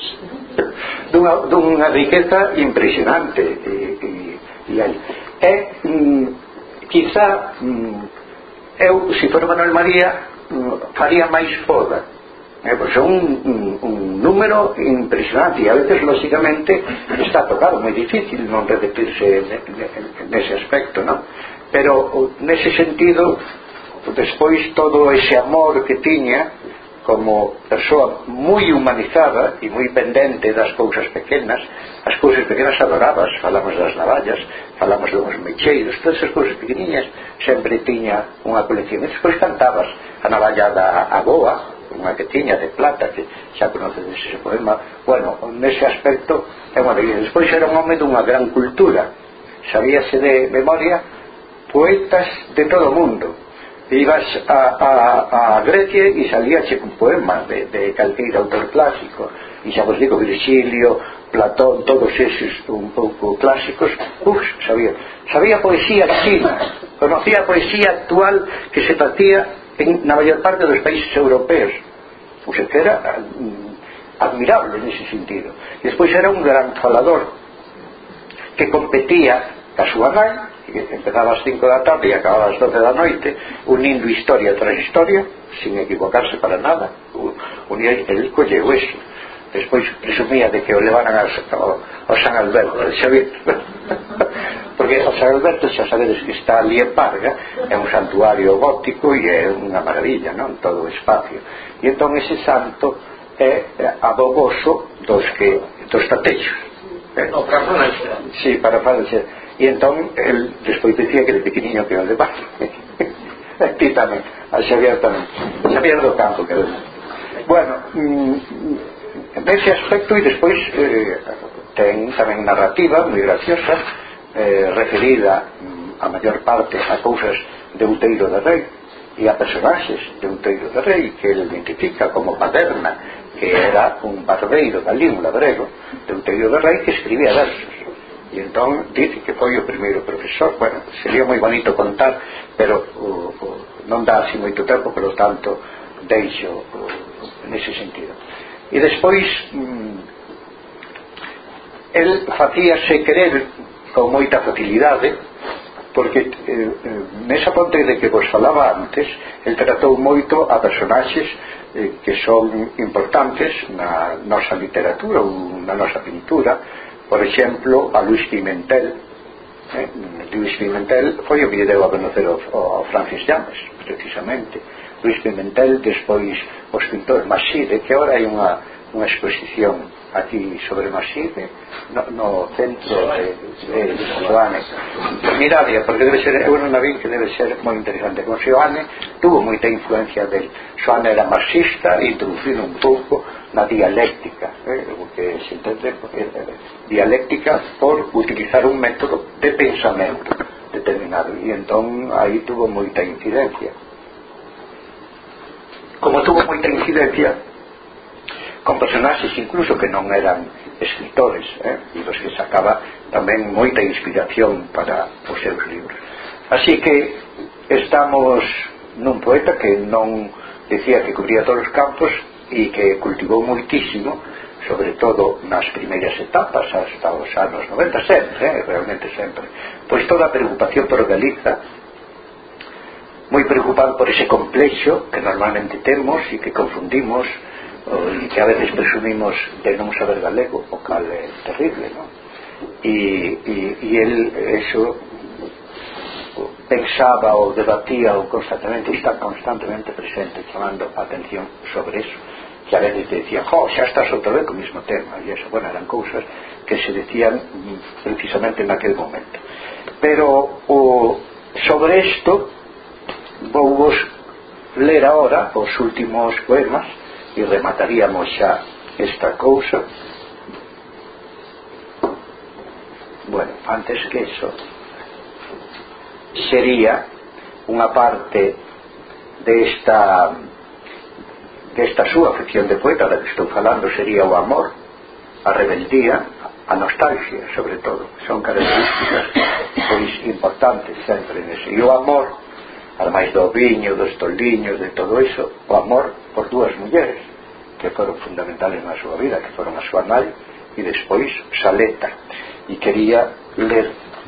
dunha, dunha riqueza impresionante, e, e, e aí é mm, quizá mm, eu, se for Manuel María, mm, faría máis foda. Eh, pues é un, un, un número impresionante, e a veces lógicamente está tocado, moi difícil non repetirse nese aspecto, non? Pero nese sentido, despois todo ese amor que tiña como persoa moi humanizada e moi pendente das cousas pequenas, as cousas pequenas adorabas, falamos das navallas, falamos dos mecheiros, todas esas cousas pequeniñas, sempre tiña unha colección. E despois cantabas a navalla da Agoa, unha que tiña de plata, que xa conocedes ese poema. Bueno, nese aspecto é unha alegría. Despois era un home dunha gran cultura, sabíase de memoria poetas de todo o mundo. Ibas a, a, a Grecia e salíache con poemas de, de calqueira autor clásico, e xa vos digo, Virgilio, Platón, todos eses un pouco clásicos. Uf, sabía sabía poesía china, conocía a poesía actual que se facía en, na maior parte dos países europeos, o sea que era mm, admirable nese sentido. E despois era un gran falador que competía ca súa nai, que empezaba ás cinco da tarde e acababa ás doce da noite, unindo historia tras historia sin equivocarse para nada. Unía, el colleu eso. Despois presumía de que o levaran ao, ao San Alberto de Xavier porque o San Alberto xa sabedes que está ali en Parga, é un santuario gótico e é unha maravilla, non? Todo o espacio, e entón ese santo é abogoso dos que dos tateixos, eh? No, para Francia. Sí, para Francia. E entón el despois decía que de pequeniño que o de Parga ti tamén, a Xavier tamén, Xavier do Campo, que bueno, mm, nese aspecto. E despois eh, ten tamén narrativa moi graciosa, eh, referida a maior parte a cousas de Outeiro de Rei e a personaxes de Outeiro de Rei que ele identifica como Paderna, que era un barbeiro da lingua grego de Outeiro de Rei que escribía versos, e entón dice que foi o primeiro profesor. Bueno, sería moi bonito contar, pero uh, uh, non dá así moito tempo, polo tanto deixo uh, nese sentido. E despois mm, el facíase querer con moita facilidade, porque eh, eh, nesa ponte de que vos falaba antes, el tratou moito a personaxes eh, que son importantes na nosa literatura ou na nosa pintura. Por exemplo, a Luis Pimentel, eh? Luis Pimentel foi o video a conocer o, o Francis Llames, precisamente. Luis Pimentel, despois os pintores Maside, que agora hai unha, unha exposición aquí sobre Maside no, no centro de, de, de Xoane. Miradía, porque debe ser, eu non a vi, que debe ser moi interesante. Con Xoane tuvo moita influencia del. Xoane era marxista e introducido un pouco na dialéctica, eh, o que se entende eh, dialéctica por utilizar un método de pensamento determinado, e entón aí tuvo moita incidencia. Como tuvo moita incidencia con personaxes incluso que non eran escritores, eh, e dos que sacaba tamén moita inspiración para os seus libros. Así que estamos nun poeta que non decía que cubría todos os campos e que cultivou moitísimo, sobre todo nas primeiras etapas hasta os anos noventa, sempre, eh, realmente sempre, pois toda a preocupación por Galiza, moi preocupado por ese complexo que normalmente temos e que confundimos e que a veces presumimos de non saber galego, o cal é terrible, non? E, e, e el eso pensaba ou debatía ou constantemente, está constantemente presente, chamando a atención sobre eso, que a veces decían, jo, xa estás outra vez co mismo tema, e eso, bueno, eran cousas que se decían precisamente naquel momento. Pero o, sobre isto vou vos ler agora os últimos poemas e remataríamos xa esta cousa. Bueno, antes que eso sería unha parte desta desta súa afección de poeta da que estou falando, sería o amor, a rebeldía, a nostalgia, sobre todo, son características pois importantes sempre nese. E o amor, ademais do viño, dos toldiños, de todo iso, o amor por dúas mulleres que foron fundamentales na súa vida, que foron a súa nai e despois Saleta. E quería ler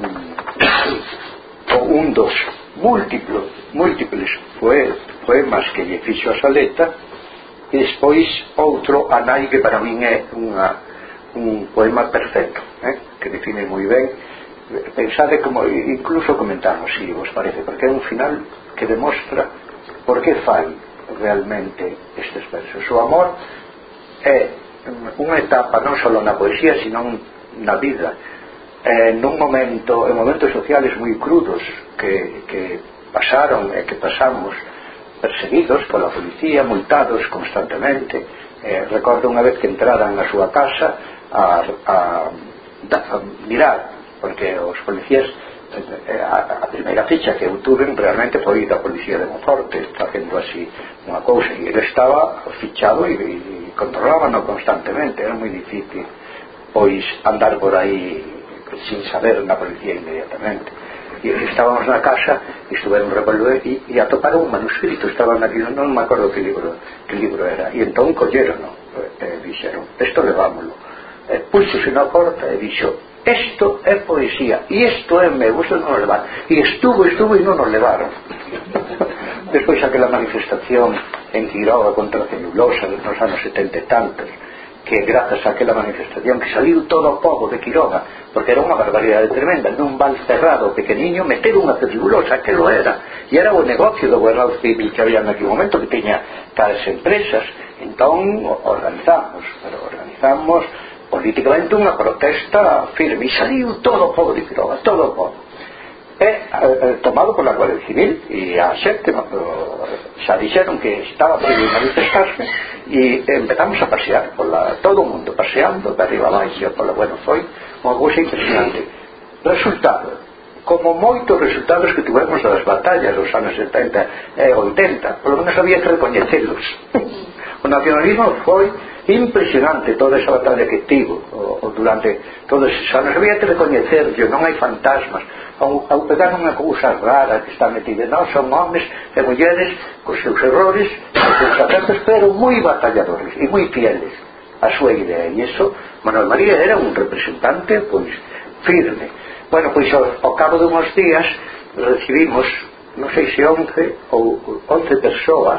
um, un dos múltiplos múltiples poemas que lle fixo a Saleta, e despois outro, a nai, que para min é unha, un poema perfecto, eh? que define moi ben. Pensade como, incluso comentamos, se si vos parece, porque é un final que demostra por que fai realmente estes versos. O amor é unha etapa non só na poesía, sino na vida, eh, nun momento, en momentos sociales moi crudos que, que pasaron e que pasamos, perseguidos pola policía, multados constantemente. Eh, recordo unha vez que entraran na súa casa a, a, a mirar, porque os policías, a, a primeira ficha que eu tuve realmente foi da policía de Monforte, facendo así unha cousa, e ele estaba fichado e, e controlábano constantemente. Era moi difícil pois andar por aí sin saber na policía inmediatamente. e estábamos na casa e estuveron revolver e, e atoparon un manuscrito, estaban aquí, non me acordo que libro que libro era, e entón colleron e dixeron, isto levámoslo, e puxose na porta e dixo, isto é poesía e isto é meu, isto non o levaron, e estuvo, estuvo e non o levaron. Despois aquela manifestación en Quiroga contra a celulosa nos anos setenta e tantos, que grazas a aquela manifestación que saliu todo o povo de Quiroga, porque era unha barbaridade tremenda, nun val cerrado pequeniño meter unha celulosa, aquilo era, e era o negocio do goberno civil que había naquele momento, que tiña tales empresas. Entón organizamos, pero organizamos políticamente unha protesta firme, e saliu todo o povo de Quiroga, todo o povo, e eh, tomado pola Guardia Civil, e a xente xa dixeron que estaba prohibido manifestarse, e empezamos a pasear pola, todo o mundo paseando de arriba abaixo pola, bueno, foi unha cousa impresionante. Resultado, como moitos resultados que tivemos das batallas dos anos setenta e oitenta, por lo menos había que recoñecelos. O nacionalismo foi impresionante, toda esa batalla que tivo o, o durante todos esos anos, había que recoñecerlo, non hai fantasmas, ao, ao pegar unha cousa rara que está metida, non, son homes e mulleres cos seus errores, cos seus acertos, pero moi batalladores e moi fieles a súa idea, e iso Manuel María era un representante pois firme. Bueno, pois ao, ao cabo de uns días recibimos, non sei se once ou once persoas,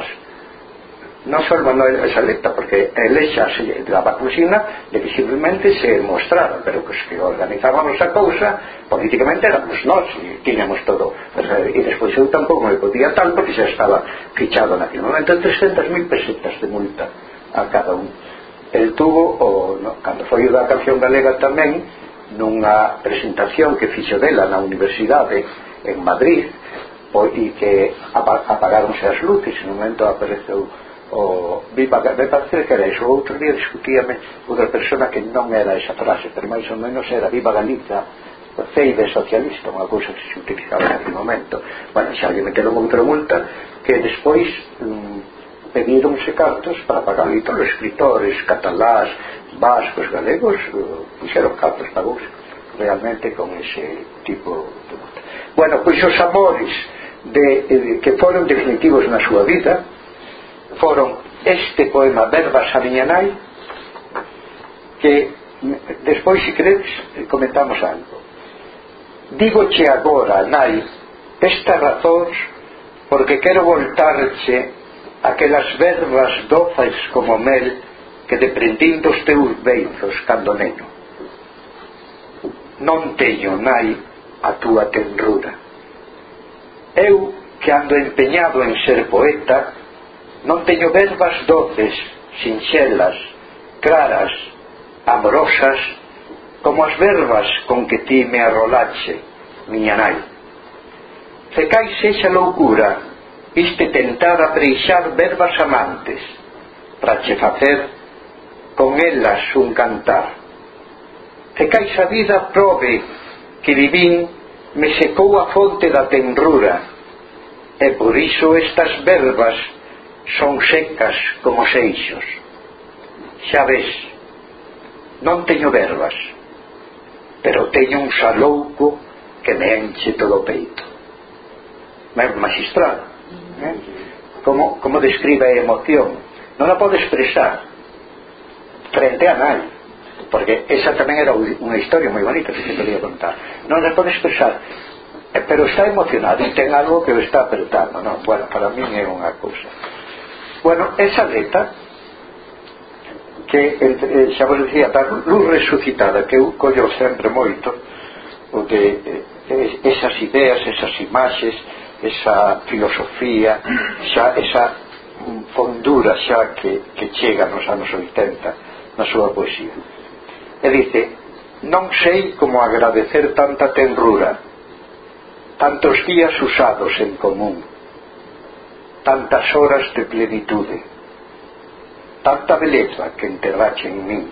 non só Manuel Saleta, porque ele xa se daba consigna de que simplemente se mostraran, pero que os que organizábamos a cousa políticamente éramos nós e tiñamos todo, e despois eu tampouco me podía tal porque xa estaba fichado naquele momento trescentas mil pesetas de multa a cada un. El tuvo o, no, cando foi o da canción galega tamén, nunha presentación que fixo dela na universidade en Madrid, e que apagaronse as luces, no momento apareceu o Viva, me parece que era iso. O outro día discutíame outra persona que non era esa frase, pero máis ou menos era Viva Galiza, feide socialista, unha cousa que se utilizaba naquele momento. Bueno, xa lle meteron outra multa que despois um, pedíronse cartos para pagar, e todos os escritores catalás, vascos, galegos fixeron cartos, pagouse realmente con ese tipo de multa. Bueno, pois os amores de, de, que foron definitivos na súa vida foron este poema Verbas a miña nai, que despois, se queredes, comentamos algo. Dígoche agora, nai, estas razóns porque quero voltarche aquelas verbas doces como mel que deprendín dos teus beizos cando neno. Non teño, nai, a túa tenrura. Eu, que ando empeñado en ser poeta, non teño verbas doces, sinxelas, claras, amorosas, como as verbas con que ti me arrolache, miña nai. Fecais esa loucura, viste tentar apreixar verbas amantes, para che facer con elas un cantar. Fecais a vida probe que vivín me secou a fonte da tenrura, e por iso estas verbas son secas como seixos. Xa ves, non teño verbas, pero teño un salouco que me enche todo o peito. Magistral, eh? como, como describe a emoción, non a pode expresar frente a nai, porque esa tamén era unha historia moi bonita que se podía contar, non a pode expresar, pero está emocionado e ten algo que o está apretando, non? Bueno, para mí é unha cousa. Bueno, esa letra que eh, xa vos dicía, da luz resucitada, que eu collo sempre moito o de eh, esas ideas, esas imaxes, esa filosofía, xa esa fondura xa que, que chega nos anos oitenta na súa poesía. E dice: non sei como agradecer tanta tenrura, tantos días usados en común, tantas horas de plenitude, tanta beleza que enterrache en min,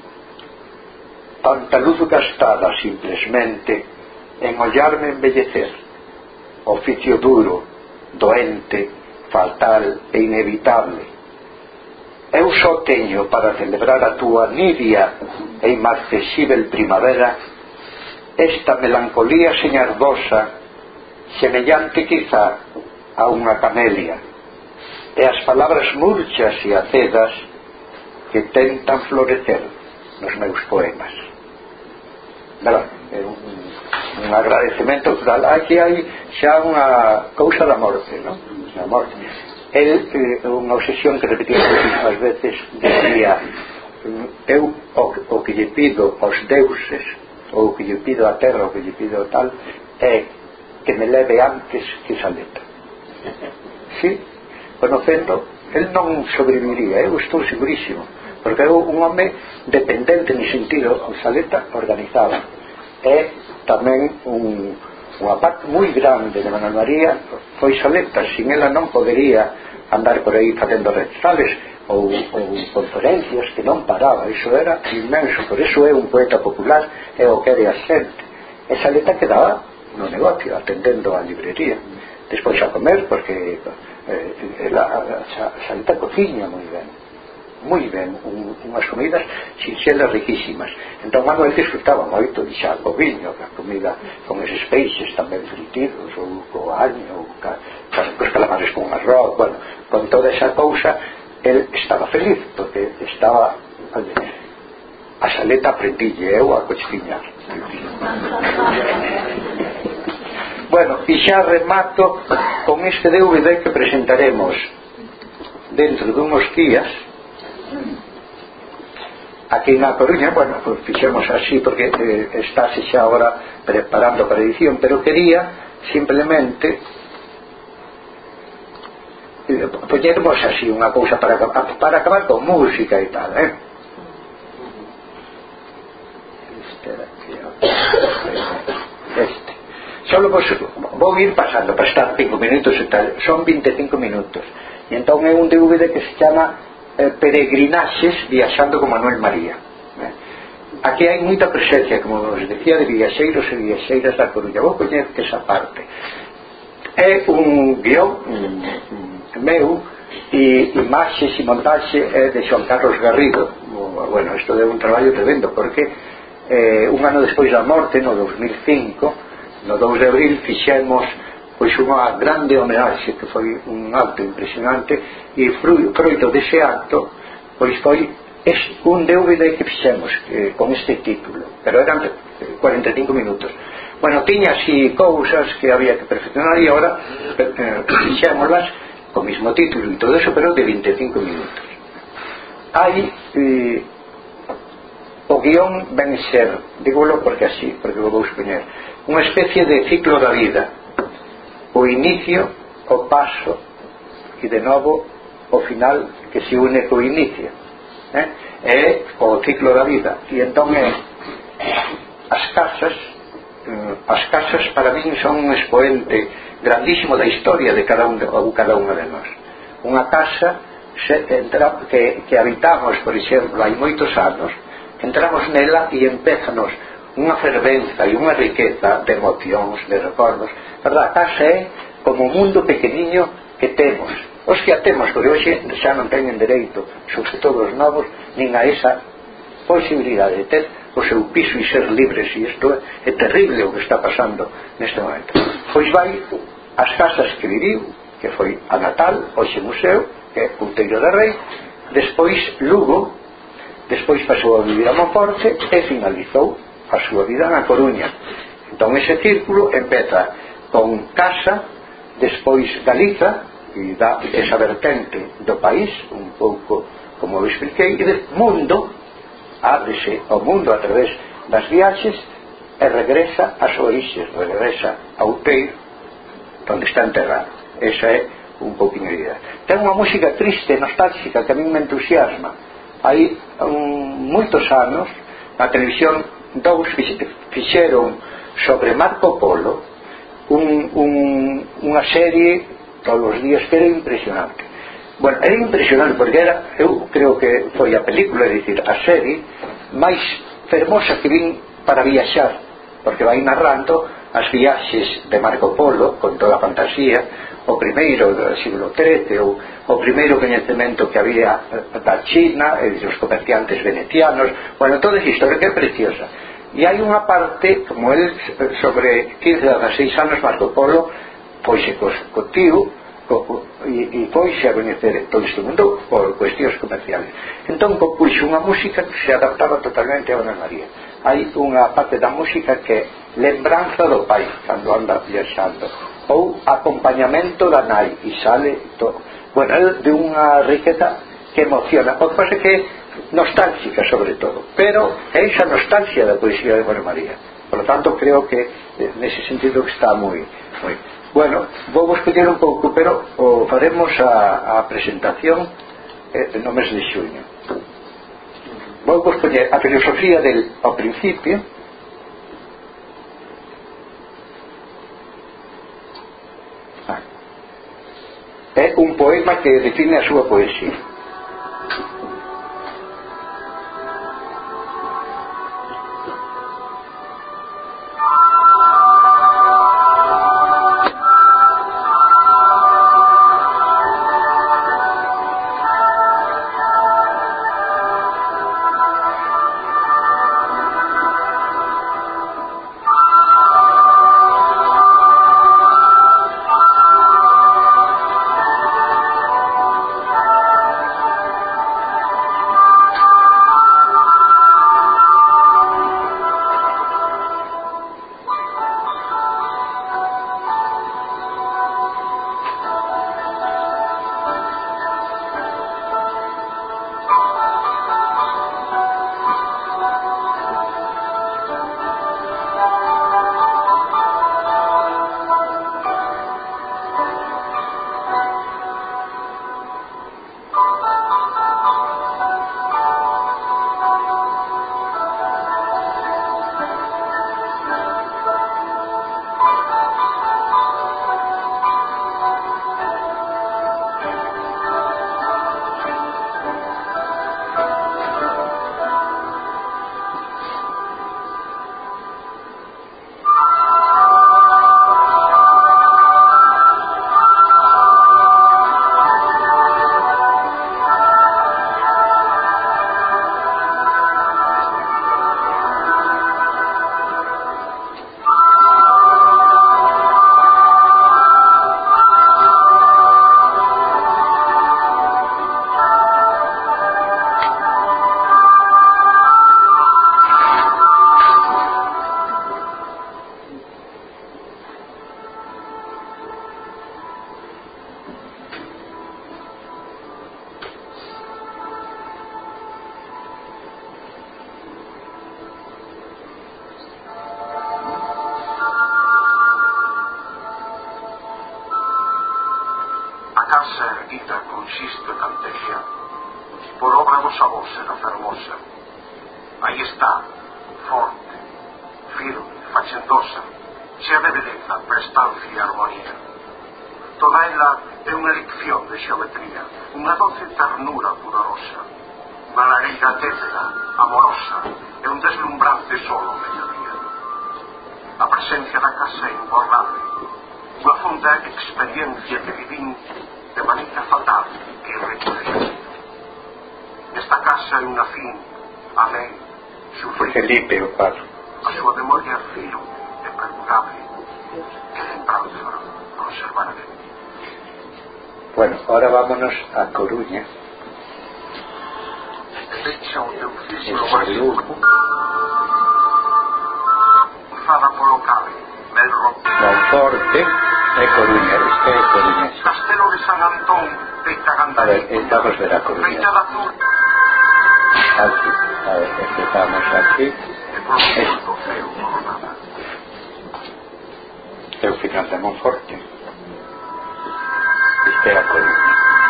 tanta luz gastada simplesmente en ollarme embellecer, oficio duro, doente, fatal e inevitable. Eu só teño para celebrar a túa nibia e inmarcesível primavera esta melancolía señardosa semellante quizá a unha camelia, e as palabras murchas e acedas que tentan florecer nos meus poemas. Verdad? É un, un agradecemento total. Aquí hai xa unha cousa da morte, non? Da morte. El, eh, unha obsesión que repetía muchas veces, decía: eu o, o que lle pido aos deuses, ou o que lle pido a terra, o que lle pido tal, é que me leve antes que Saleta. Sí, conocendo, el non sobreviviría, eu estou segurísimo, porque é un home dependente no sentido. O Saleta organizaba, e tamén un, unha parte moi grande de Manuel María foi Saleta. Sin ela non podería andar por aí facendo recitales ou, ou conferencias, que non paraba. Iso era inmenso. Por iso é un poeta popular, é o que é a xente. E Saleta quedaba no negocio atendendo a librería, despois a comer, porque eh, ela, a Saleta cociña moi ben, moi ben, un, unhas comidas sinxelas riquísimas. Entón Manuel disfrutaba moito de xa co viño, a comida con eses peixes tamén fritidos, ou co año, ou ca, ca, cos calamares con arroz, bueno, con toda esa cousa. El estaba feliz, porque estaba a Saleta aprendille eu a cocheciñar. Bueno, e xa remato con este D V D que presentaremos dentro dunhos días aquí na Coruña. Bueno, pues fixemos así porque eh, estáse xa agora preparando para edición, pero quería simplemente eh, poñermos así unha cousa para, para acabar con música e tal, eh? Este solo vos vou ir pasando para estar cinco minutos e tal, son vinte e cinco minutos, e entón é un D V D que se chama eh, Peregrinaxes viaxando con Manuel María, eh? Aquí hai moita presencia, como vos decía, de viaxeiros e viaxeiras da Coruña. Vou coñer esa parte. É un guión mm, meu, e imaxes e montaxe é de Xoan Carlos Garrido. Bueno, isto é un traballo tremendo, porque eh, un ano despois da morte, no dos mil cinco, no dous de abril, fixemos pois unha grande homenaxe, que foi un acto impresionante, e froito dese acto pois foi este, un D V D que fixemos eh, con este título, pero eran cuarenta e cinco minutos. Bueno, tiña así cousas que había que perfeccionar, e agora eh, fixémoslas co mismo título e todo eso, pero de vinte e cinco minutos. Hai eh, o guión ven ser, dígolo porque así, porque vou expoñer, unha especie de ciclo da vida: o inicio, o paso e de novo o final que se une co inicio, eh? É o ciclo da vida. E entón é as casas as casas para min son un expoente grandísimo da historia de cada un de, ou cada unha de nós. Unha casa se entra, que, que habitamos, por exemplo, hai moitos anos, entramos nela e empézanos unha fervenza e unha riqueza de emocións, de recordos, verdad? A casa é como un mundo pequeniño que temos, os que a temos, porque hoxe xa non teñen dereito, sobre todo os novos, nin a esa posibilidade de ter o seu piso e ser libres. E isto é, é terrible o que está pasando neste momento. Pois vai as casas que viviu, que foi a Natal, hoxe museo, que é Outeiro de Rei, despois Lugo, despois pasou a vivir a Monforte e finalizou a súa vida na Coruña. Entón ese círculo empeza con casa, despois Galiza, e dá esa vertente do país, un pouco como eu expliquei, e de mundo, ábrese ao mundo a través das viaxes, e regresa ás orixes, regresa a Outeiro, onde está enterrado. Esa é un pouquinho de idea. Ten unha música triste, nostálgica, que a mí me entusiasma. Hai um, moitos anos na televisión dous fixeron sobre Marco Polo un, un, unha serie todos os días que era impresionante. Bueno, era impresionante porque era, eu creo que foi a película, é dicir, a serie máis fermosa que vin para viaxar, porque vai narrando as viaxes de Marco Polo con toda a fantasía, o primeiro do siglo trece, ou o primeiro coñecemento que había da China, e dos comerciantes venecianos, bueno, toda esa historia que é preciosa. e hai unha parte como el sobre quince a dezasseis anos Marco Polo foise co, co tío co, e, e foise a coñecer todo este mundo por cuestións comerciales. Entón compuxo unha música que se adaptaba totalmente a Ave María. Hai unha parte da música que é lembranza do pai cando anda viaxando, ou acompañamento da nai, e sale todo. Bueno, é de unha riqueza que emociona, o que pasa que é nostálgica sobre todo, pero é esa nostalgia da poesía de Ave María. Por lo tanto creo que nese sentido está moi, moi... Bueno, vou vos pedir un pouco, pero o faremos a, a presentación eh, no mes de xuño. Vou vos poñer a filosofía del ao principio. Ah. É un poema que define a súa poesía. consiste cantería por obra vosa voz era fermosa. Aí está, forte, firme, fachendosa, chea de beleza, prestancia e armonía. Toda ela é unha lección de xeometría, unha doce ternura pudorosa, unha lareira tépera, amorosa e un deslumbrante sol ao mediodía. A presencia da casa é imborrable, unha fonda experiencia que vivín de maneira fatal e irreconhecible. Nesta casa é unha fin, amén, sufrir. Felipe o Paro. A súa memoria firme e perdurable, que lembranza conservará de mí. Bueno, ahora vámonos a Coruña. Derecha o teu cislo máximo. Fada polo cabe, Melro. Monforte e Coruña, este é Coruña. Castelo de San Antón, feita A ver, Gandarín. vamos a ver a Coruña. Feita da Azul. Aquí, a ver, empezamos aquí. E por o do ceo coronada. É o final de Monforte. Este é a Coruña.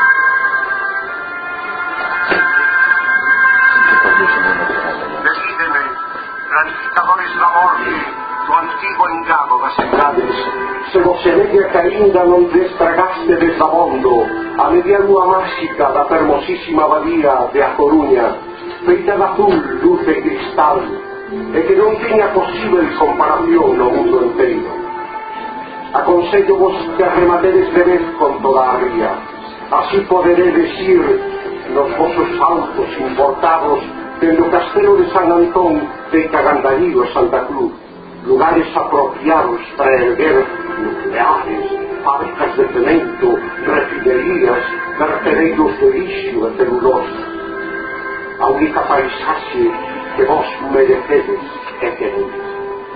Decídeme, planificadores da morte, do antigo engado das cidades, se vos sereia que ainda non destragaste desabondo a media lúa máxica da fermosísima abadía de A Coruña, feita de azul, luz e cristal, e que non tiña posible comparación no mundo inteiro. Aconsello vos que arrematedes de vez con toda a ría, así poderedes ir nos vosos autos importados Dende o castelo de San Antón de Cagandarío e Santa Cruz, lugares apropiados para erguer nucleares, fábricas de cemento, refinerías, vertedereiros de lixo e celulosa. A única paisaxe que vos merecedes é querer.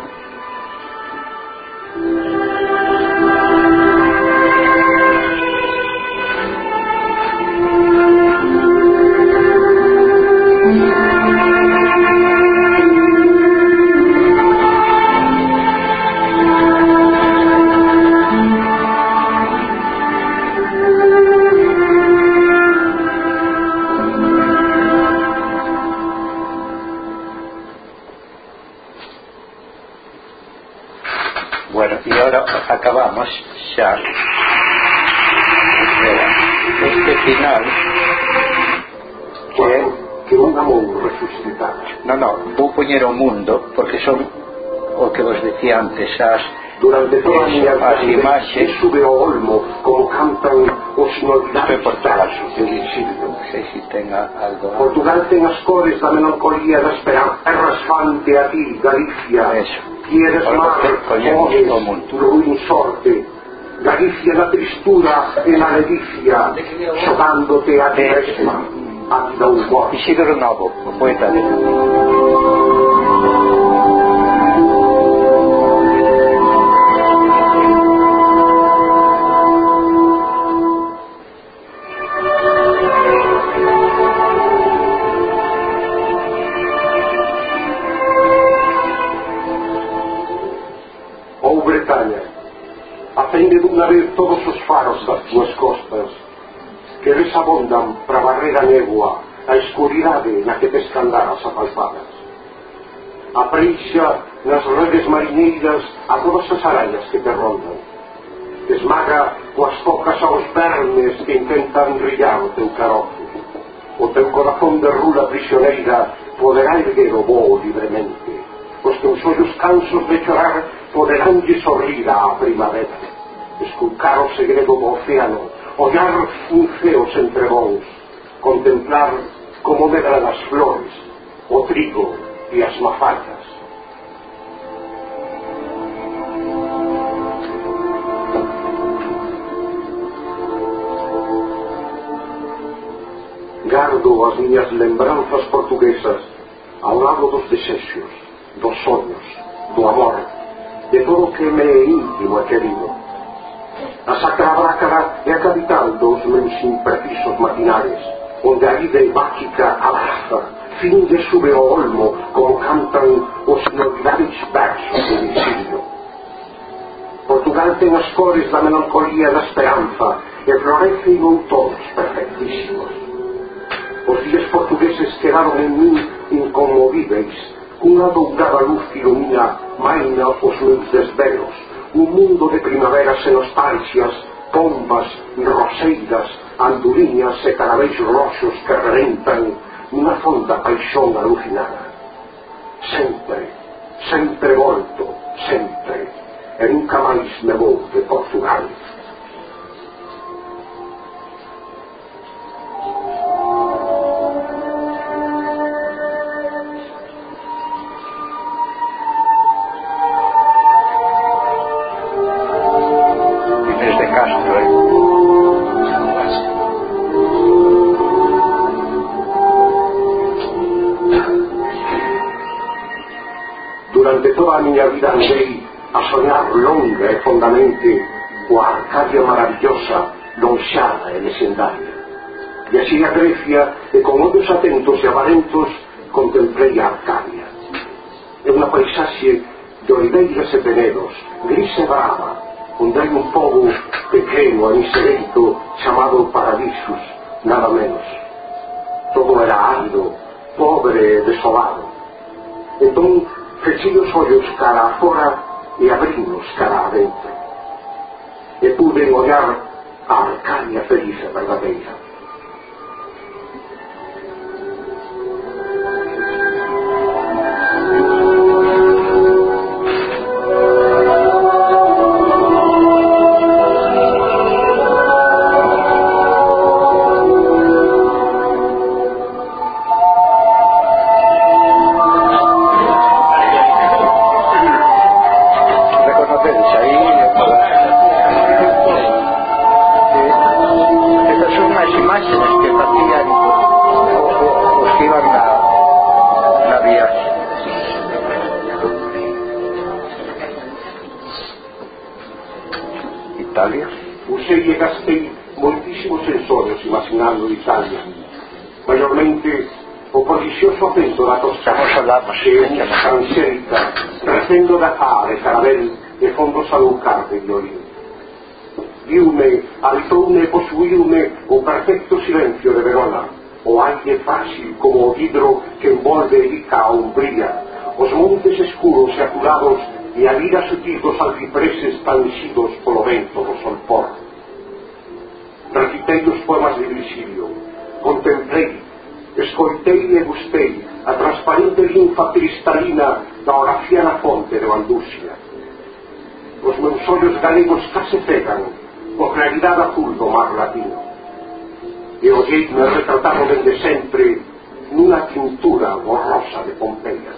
Bueno, e agora acabamos xa este final que é que un amor resucitar. non, non, vou poñer o mundo porque son o que vos decía antes as durante toda a miña as imaxes sube ao olmo como cantan os inolvidables versos de Virgilio. Non sei se ten algo. Portugal ten as cores da melancolía da esperanza. Terras fante a ti, Galicia. Eso. Quieres mar, fomes, ruin sorte. Galicia na tristura e na ledicia, xogándote a ti mesma, a ti da un morte. Isidro Novo, o poeta de Acende dunha vez todos os faros das tuas costas que desabondan para barrer a néboa, a escuridade na que te escandaras apalpadas. Apreixa nas redes mariñeiras a todas as arañas que te rondan. Esmaga coas focas aos vermes que intentan rillar o teu carozo. O teu corazón de rula prisioneira poderá erguer o voo libremente. Os teus ollos cansos de chorar poderánlle sorrir á primavera, esculcar o segredo do océano, ollar un ceo entre vós, contemplar como medran as flores, o trigo e as mafallas. Gardo as miñas lembranzas portuguesas ao lado dos desexos, dos sonhos, do amor, de todo o que me é íntimo e querido. A Sacra Brácara é a capital dos meus imprecisos matinales, onde a vida mágica abraza, finde sube ao olmo como cantan os inolvidables versos de Virgilio. Portugal ten as cores da melancolía da esperanza e florecen outonos perfectísimos. Os días portugueses quedaron en min inconmovíveis, cunha dourada luz ilumina maina os meus desvelos, un mundo de primaveras e nostalgias, pombas, roseiras, andorinhas e carabéis roxos que reventan nunha fonda paixón alucinada. Sempre, sempre volto, sempre, e nunca máis me vou de Portugal. Durante toda a miña vida andei a soñar longa e fondamente coa Arcadia maravillosa, lonxada e legendaria. E así a Grecia, e con ollos atentos e avarentos, contemplei a Arcadia. É unha paisaxe de oliveiras e penedos, gris e brava, onde hai un pobo pequeno e insereito chamado Paradisus, nada menos. Todo era árido, pobre e desolado. Entón, fechei os ollos cara a fora e abrimos cara a dentro. E pude ollar a Arcadia feliz e verdadeira. Italia? Usei e gastei moitísimos sensorios imaginando Italia, maiormente o prodigioso acento da Toscana que é estranxérica, recendo da fare, carabel e fondo salucar de violín. Viume, habitoume e posuíume o perfecto silencio de Verona, o aire fácil como o vidro que envolve e rica a umbría, os montes escuros e azulados e a lira sutil dos alcipreses tanxidos polo vento do solpor. Recitei os poemas de Virgilio, contemplei, escoitei e gustei a transparente linfa cristalina da horaciana fonte de Bandúrcia. Os meus ollos galegos case pegan co claridade azul do mar latino, e olleime retratado dende sempre nunha tintura borrosa de Pompeia.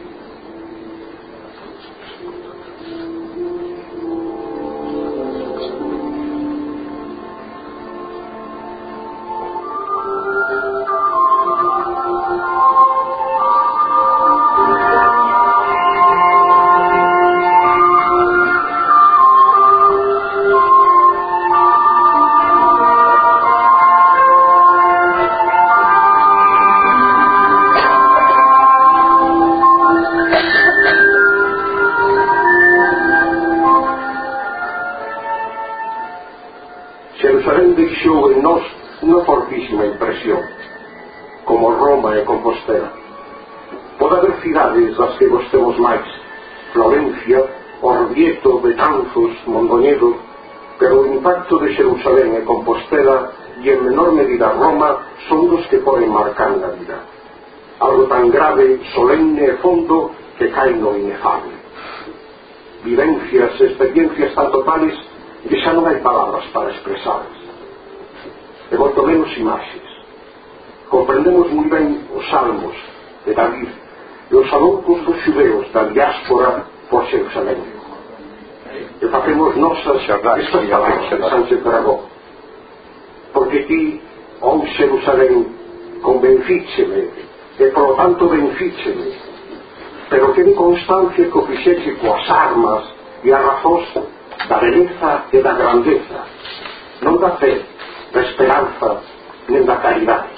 Xerusalén deixou en nós unha fortísima impresión, como Roma e Compostela. Pode haber cidades das que gostemos máis, Florencia, Orvieto, Betanzos, Mondoñedo, pero o impacto de Xerusalén e Compostela e en menor medida Roma son dos que poden marcar na vida. Algo tan grave, solemne e fondo que cae no inefable. Vivencias, experiencias tan totales que xa non hai palabras para expresarlas, e moito menos imaxes. Comprendemos moi ben os salmos de David e os aloucos dos xudeus da diáspora por Xerusalén, e facemos nosas estas palabras de Sánchez Dragó: porque ti, ó Xerusalén, convencícheme e polo tanto vencícheme, pero ten constancia que o fixeche coas armas e a razóns da beleza e da grandeza, non da fe, da esperanza, nen da caridade.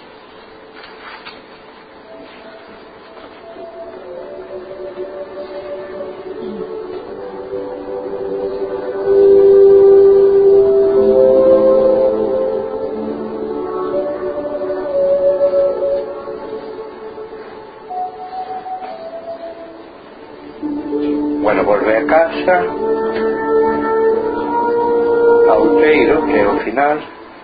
Bueno, volve a casa Outeiro, que é o final,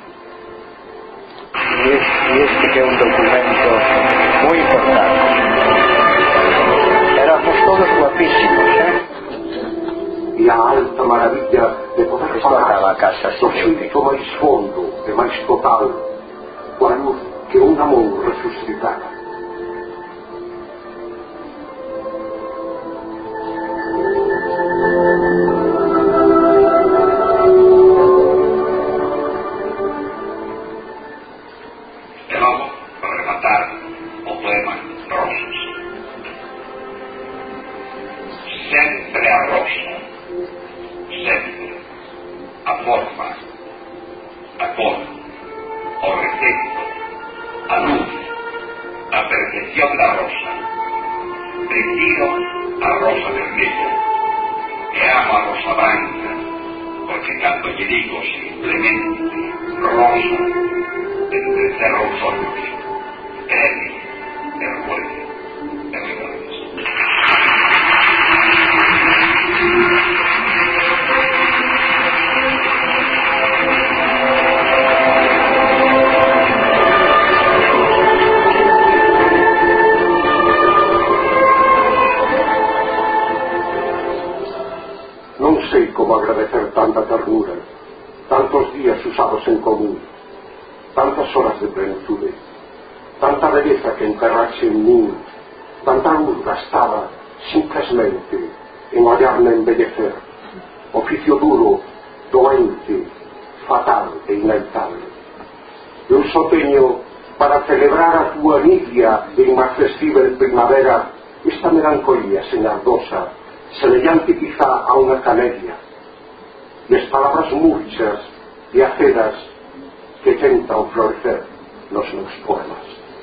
e este, este que é un documento moi importante. Éramos todos guapísimos, eh? E a alta maravilla de poder falar a casa do xeito máis fondo e máis total, coa luz que un amor resucitara. En min, tanta luz gastada simplesmente en ollarme embellecer, oficio duro, doente, fatal e inevitable. Eu só teño para celebrar a túa nívea e inmarcesível primavera esta melancolía senardosa, semellante quizá a unha camelia. e as palabras murchas e acedas que tentan florecer nos meus poemas.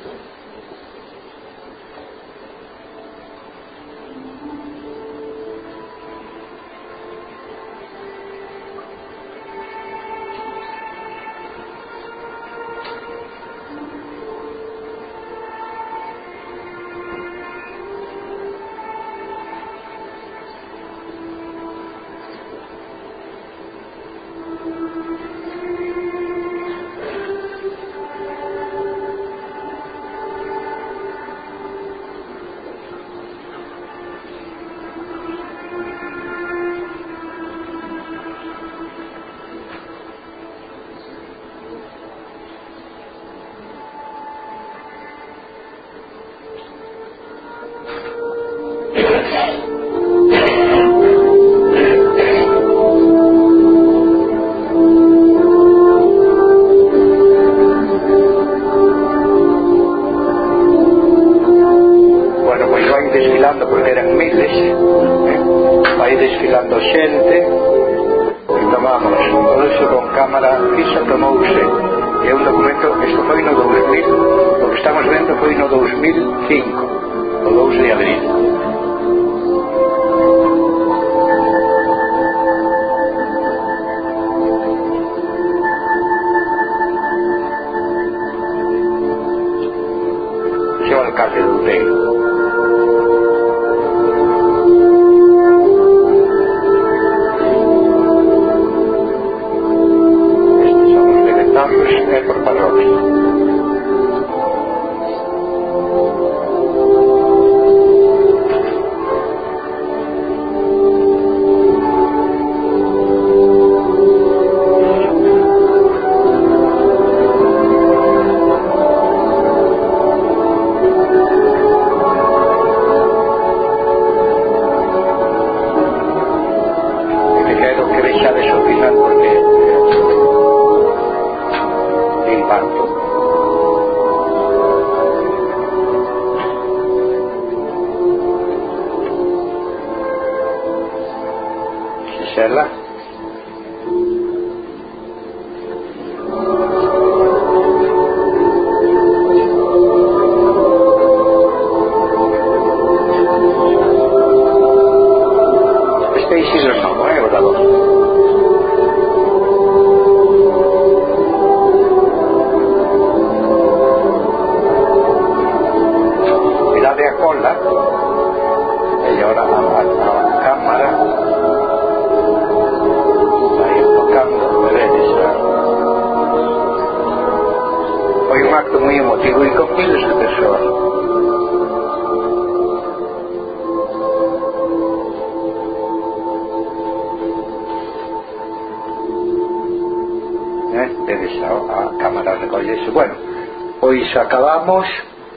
Acabamos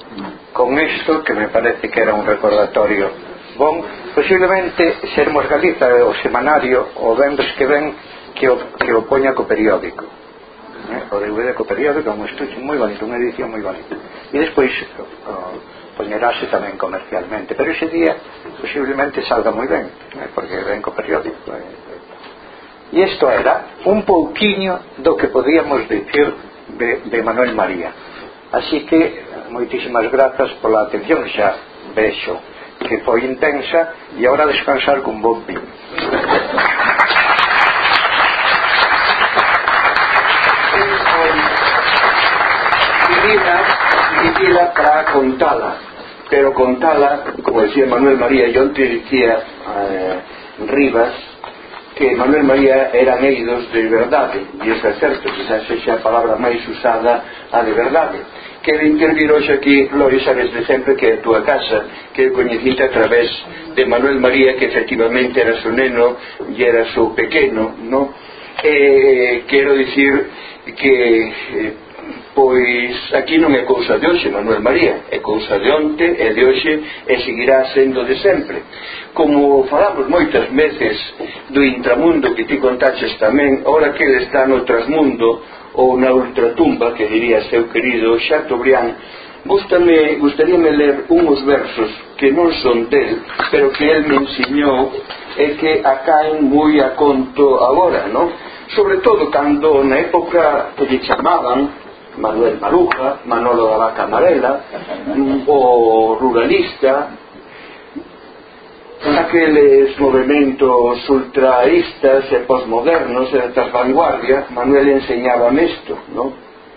con isto que me parece que era un recordatorio bon, posiblemente Sermos Galiza o semanario o vendres que ven que o, que o poña co periódico, eh? o D V D co periódico, un estuche moi bonito, unha edición moi bonita, e despois o, poñerase tamén comercialmente, pero ese día posiblemente salga moi ben, eh? porque ven co periódico, eh? E isto era un pouquiño do que podíamos dicir de, de Manuel María. Así que moitísimas grazas pola atención, que xa vexo que foi intensa, e agora descansar con bon vin. Vivida, vivida para contala, pero contala, como decía Manuel María, e onte dicía eh, Rivas, que Manuel María eran eidos de verdade, e iso é certo, que xa sexa a palabra máis usada, a de verdade. Quero intervir hoxe aquí, Lori, sabes de sempre que é a túa casa, que eu coñecite a través de Manuel María, que efectivamente era su neno e era su pequeno, no? E quero dicir que eh, pois aquí non é cousa de hoxe Manuel María, é cousa de onte e de hoxe e seguirá sendo de sempre. Como falamos moitas veces do intramundo que ti contaches tamén, ora que ele está no trasmundo ou na ultratumba, que diría seu querido Chateaubriand, Gústame, gustaríame ler uns versos que non son del, pero que el me ensiñou e que acaen moi a conto agora, non? Sobre todo cando na época que lle chamaban Manuel Maruja, Manolo da Vaca Amarela, o ruralista, aqueles movimentos ultraístas e posmodernos e das vanguardia, Manuel enseñaba isto, non?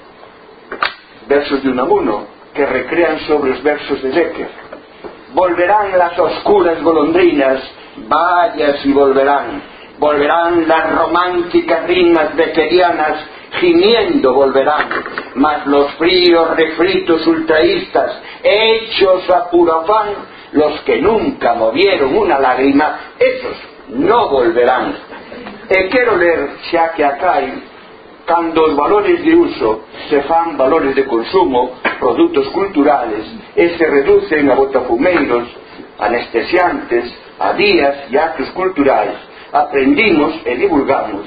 Versos de Unamuno que recrean sobre os versos de Becker. Volverán las oscuras golondrinas, vayas y volverán. Volverán las románticas rimas beckerianas, gimiendo volverán. Mas los fríos refritos ultraístas, hechos a puro afán, los que nunca movieron una lágrima, esos no volverán. E quero ler, xa que acai, cando os valores de uso se fan valores de consumo, produtos culturales, e se reducen a botafumeiros, anestesiantes, a días e actos culturais, aprendimos e divulgamos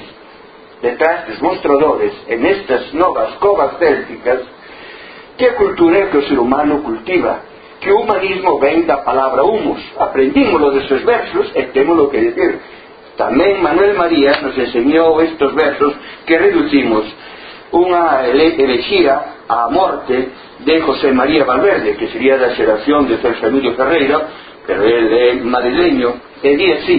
detrás dos mostradores en estas novas covas célticas que a cultura é que o ser humano cultiva, que o humanismo ven da palabra humus. Aprendímoslo deses versos e témolo que decir. Tamén Manuel María nos enseñou estes versos que reducimos unha elexía á morte de José María Valverde, que sería da xeración de Celso Emilio Ferreira, pero ele é madrileño, e di así: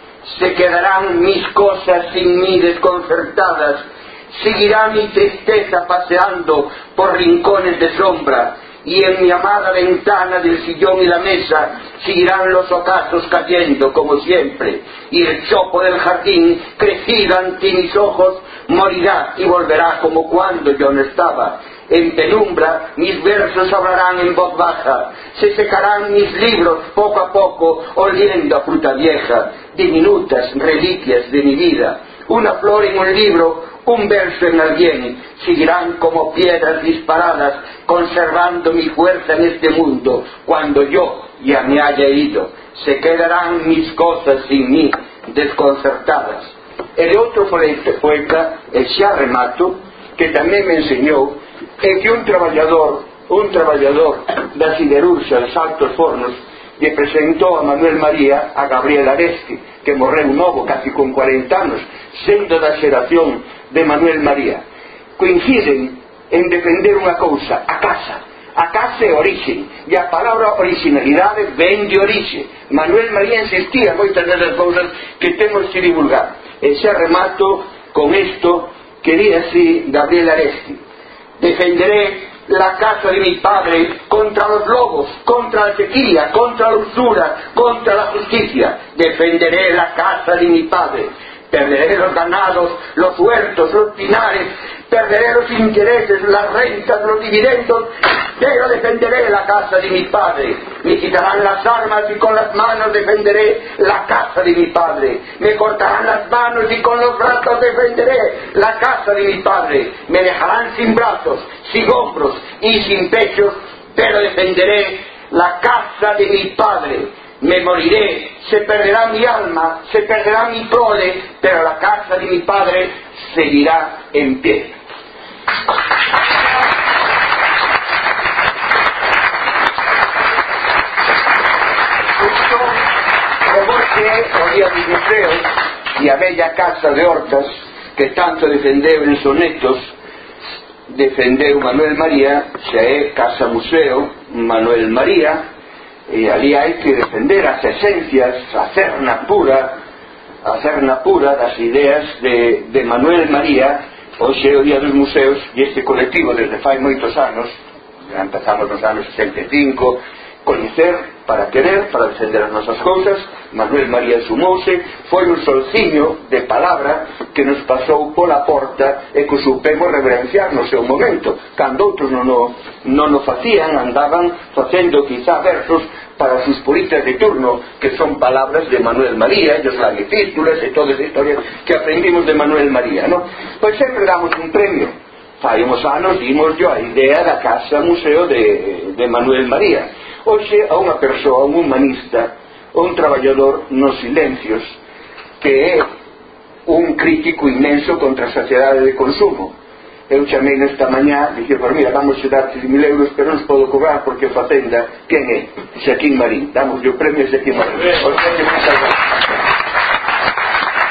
se quedarán mis cosas sin mí desconcertadas, seguirá mi tristeza paseando por rincones de sombra, y en mi amada ventana del sillón y la mesa seguirán los ocasos cayendo como siempre, y el chopo del jardín crecido ante mis ojos morirá y volverá como cuando yo no estaba. En penumbra mis versos hablarán en voz baja, se secarán mis libros poco a poco oliendo a fruta vieja, diminutas reliquias de mi vida. Una flor en un libro, un verso en alguien, seguirán como piedras disparadas, conservando mi fuerza en este mundo, cuando yo ya me haya ido. Se quedarán mis cosas sin mí, desconcertadas. El outro poeta, el xa remato, que tamén me enseñou, é que un traballador, un traballador da siderurxa dos Altos Fornos lle presentou a Manuel María a Gabriel Aresti, que morreu novo, casi con cuarenta anos, sendo da xeración de Manuel María. Coinciden en defender unha cousa, a casa. A casa é orixe, e a palabra originalidade ven de orixe. Manuel María insistía moitas das cousas que temos que divulgar. E xa remato con isto que di así Gabriel Aresti: defenderé la casa de mi padre contra los lobos, contra la sequía, contra la usura, contra la justicia. Defenderé la casa de mi padre. Perderé los ganados, los huertos, los pinares, perderé los intereses, las rentas, los dividendos, pero defenderé la casa de mi padre. Me quitarán las armas y con las manos defenderé la casa de mi padre. Me cortarán las manos y con los brazos defenderé la casa de mi padre. Me dejarán sin brazos, sin hombros y sin pechos, pero defenderé la casa de mi padre. Me moriré, se perderá mi alma, se perderá mi prole, pero la casa de mi padre seguirá en pie. Isto como que o día dos museos e a bella casa de Hortas que tanto defendeu en sonetos defendeu Manuel María, xa é casa museo Manuel María. E ali hai que defender as esencias, a cerna pura, a cerna pura das ideas de, de Manuel María. Hoxe é o Día dos Museos e este colectivo desde fai moitos anos, empezamos nos anos sesenta e cinco, coñecer para querer, para defender as nosas cousas. Manuel María sumouse, foi un solciño de palabra que nos pasou pola porta e que supemos reverenciar no seu momento, cando outros non o, non o facían, andaban facendo quizá versos para sus puristas de turno, que son palabras de Manuel María, e os epístolas e toda esa historia que aprendimos de Manuel María, non? Pois sempre damos un premio. Fai uns anos dimos yo a idea da casa museo de, de Manuel María. Hoxe a unha persoa, un humanista, un traballador nos silencios, que é un crítico inmenso contra a sociedade de consumo, eu chamei nesta mañá, dixo, pues mira, vamos a dar tres mil euros, pero non os podo cobrar porque o Facenda, quen é? Xaquín Marín, damos o premio a Xaquín Marín.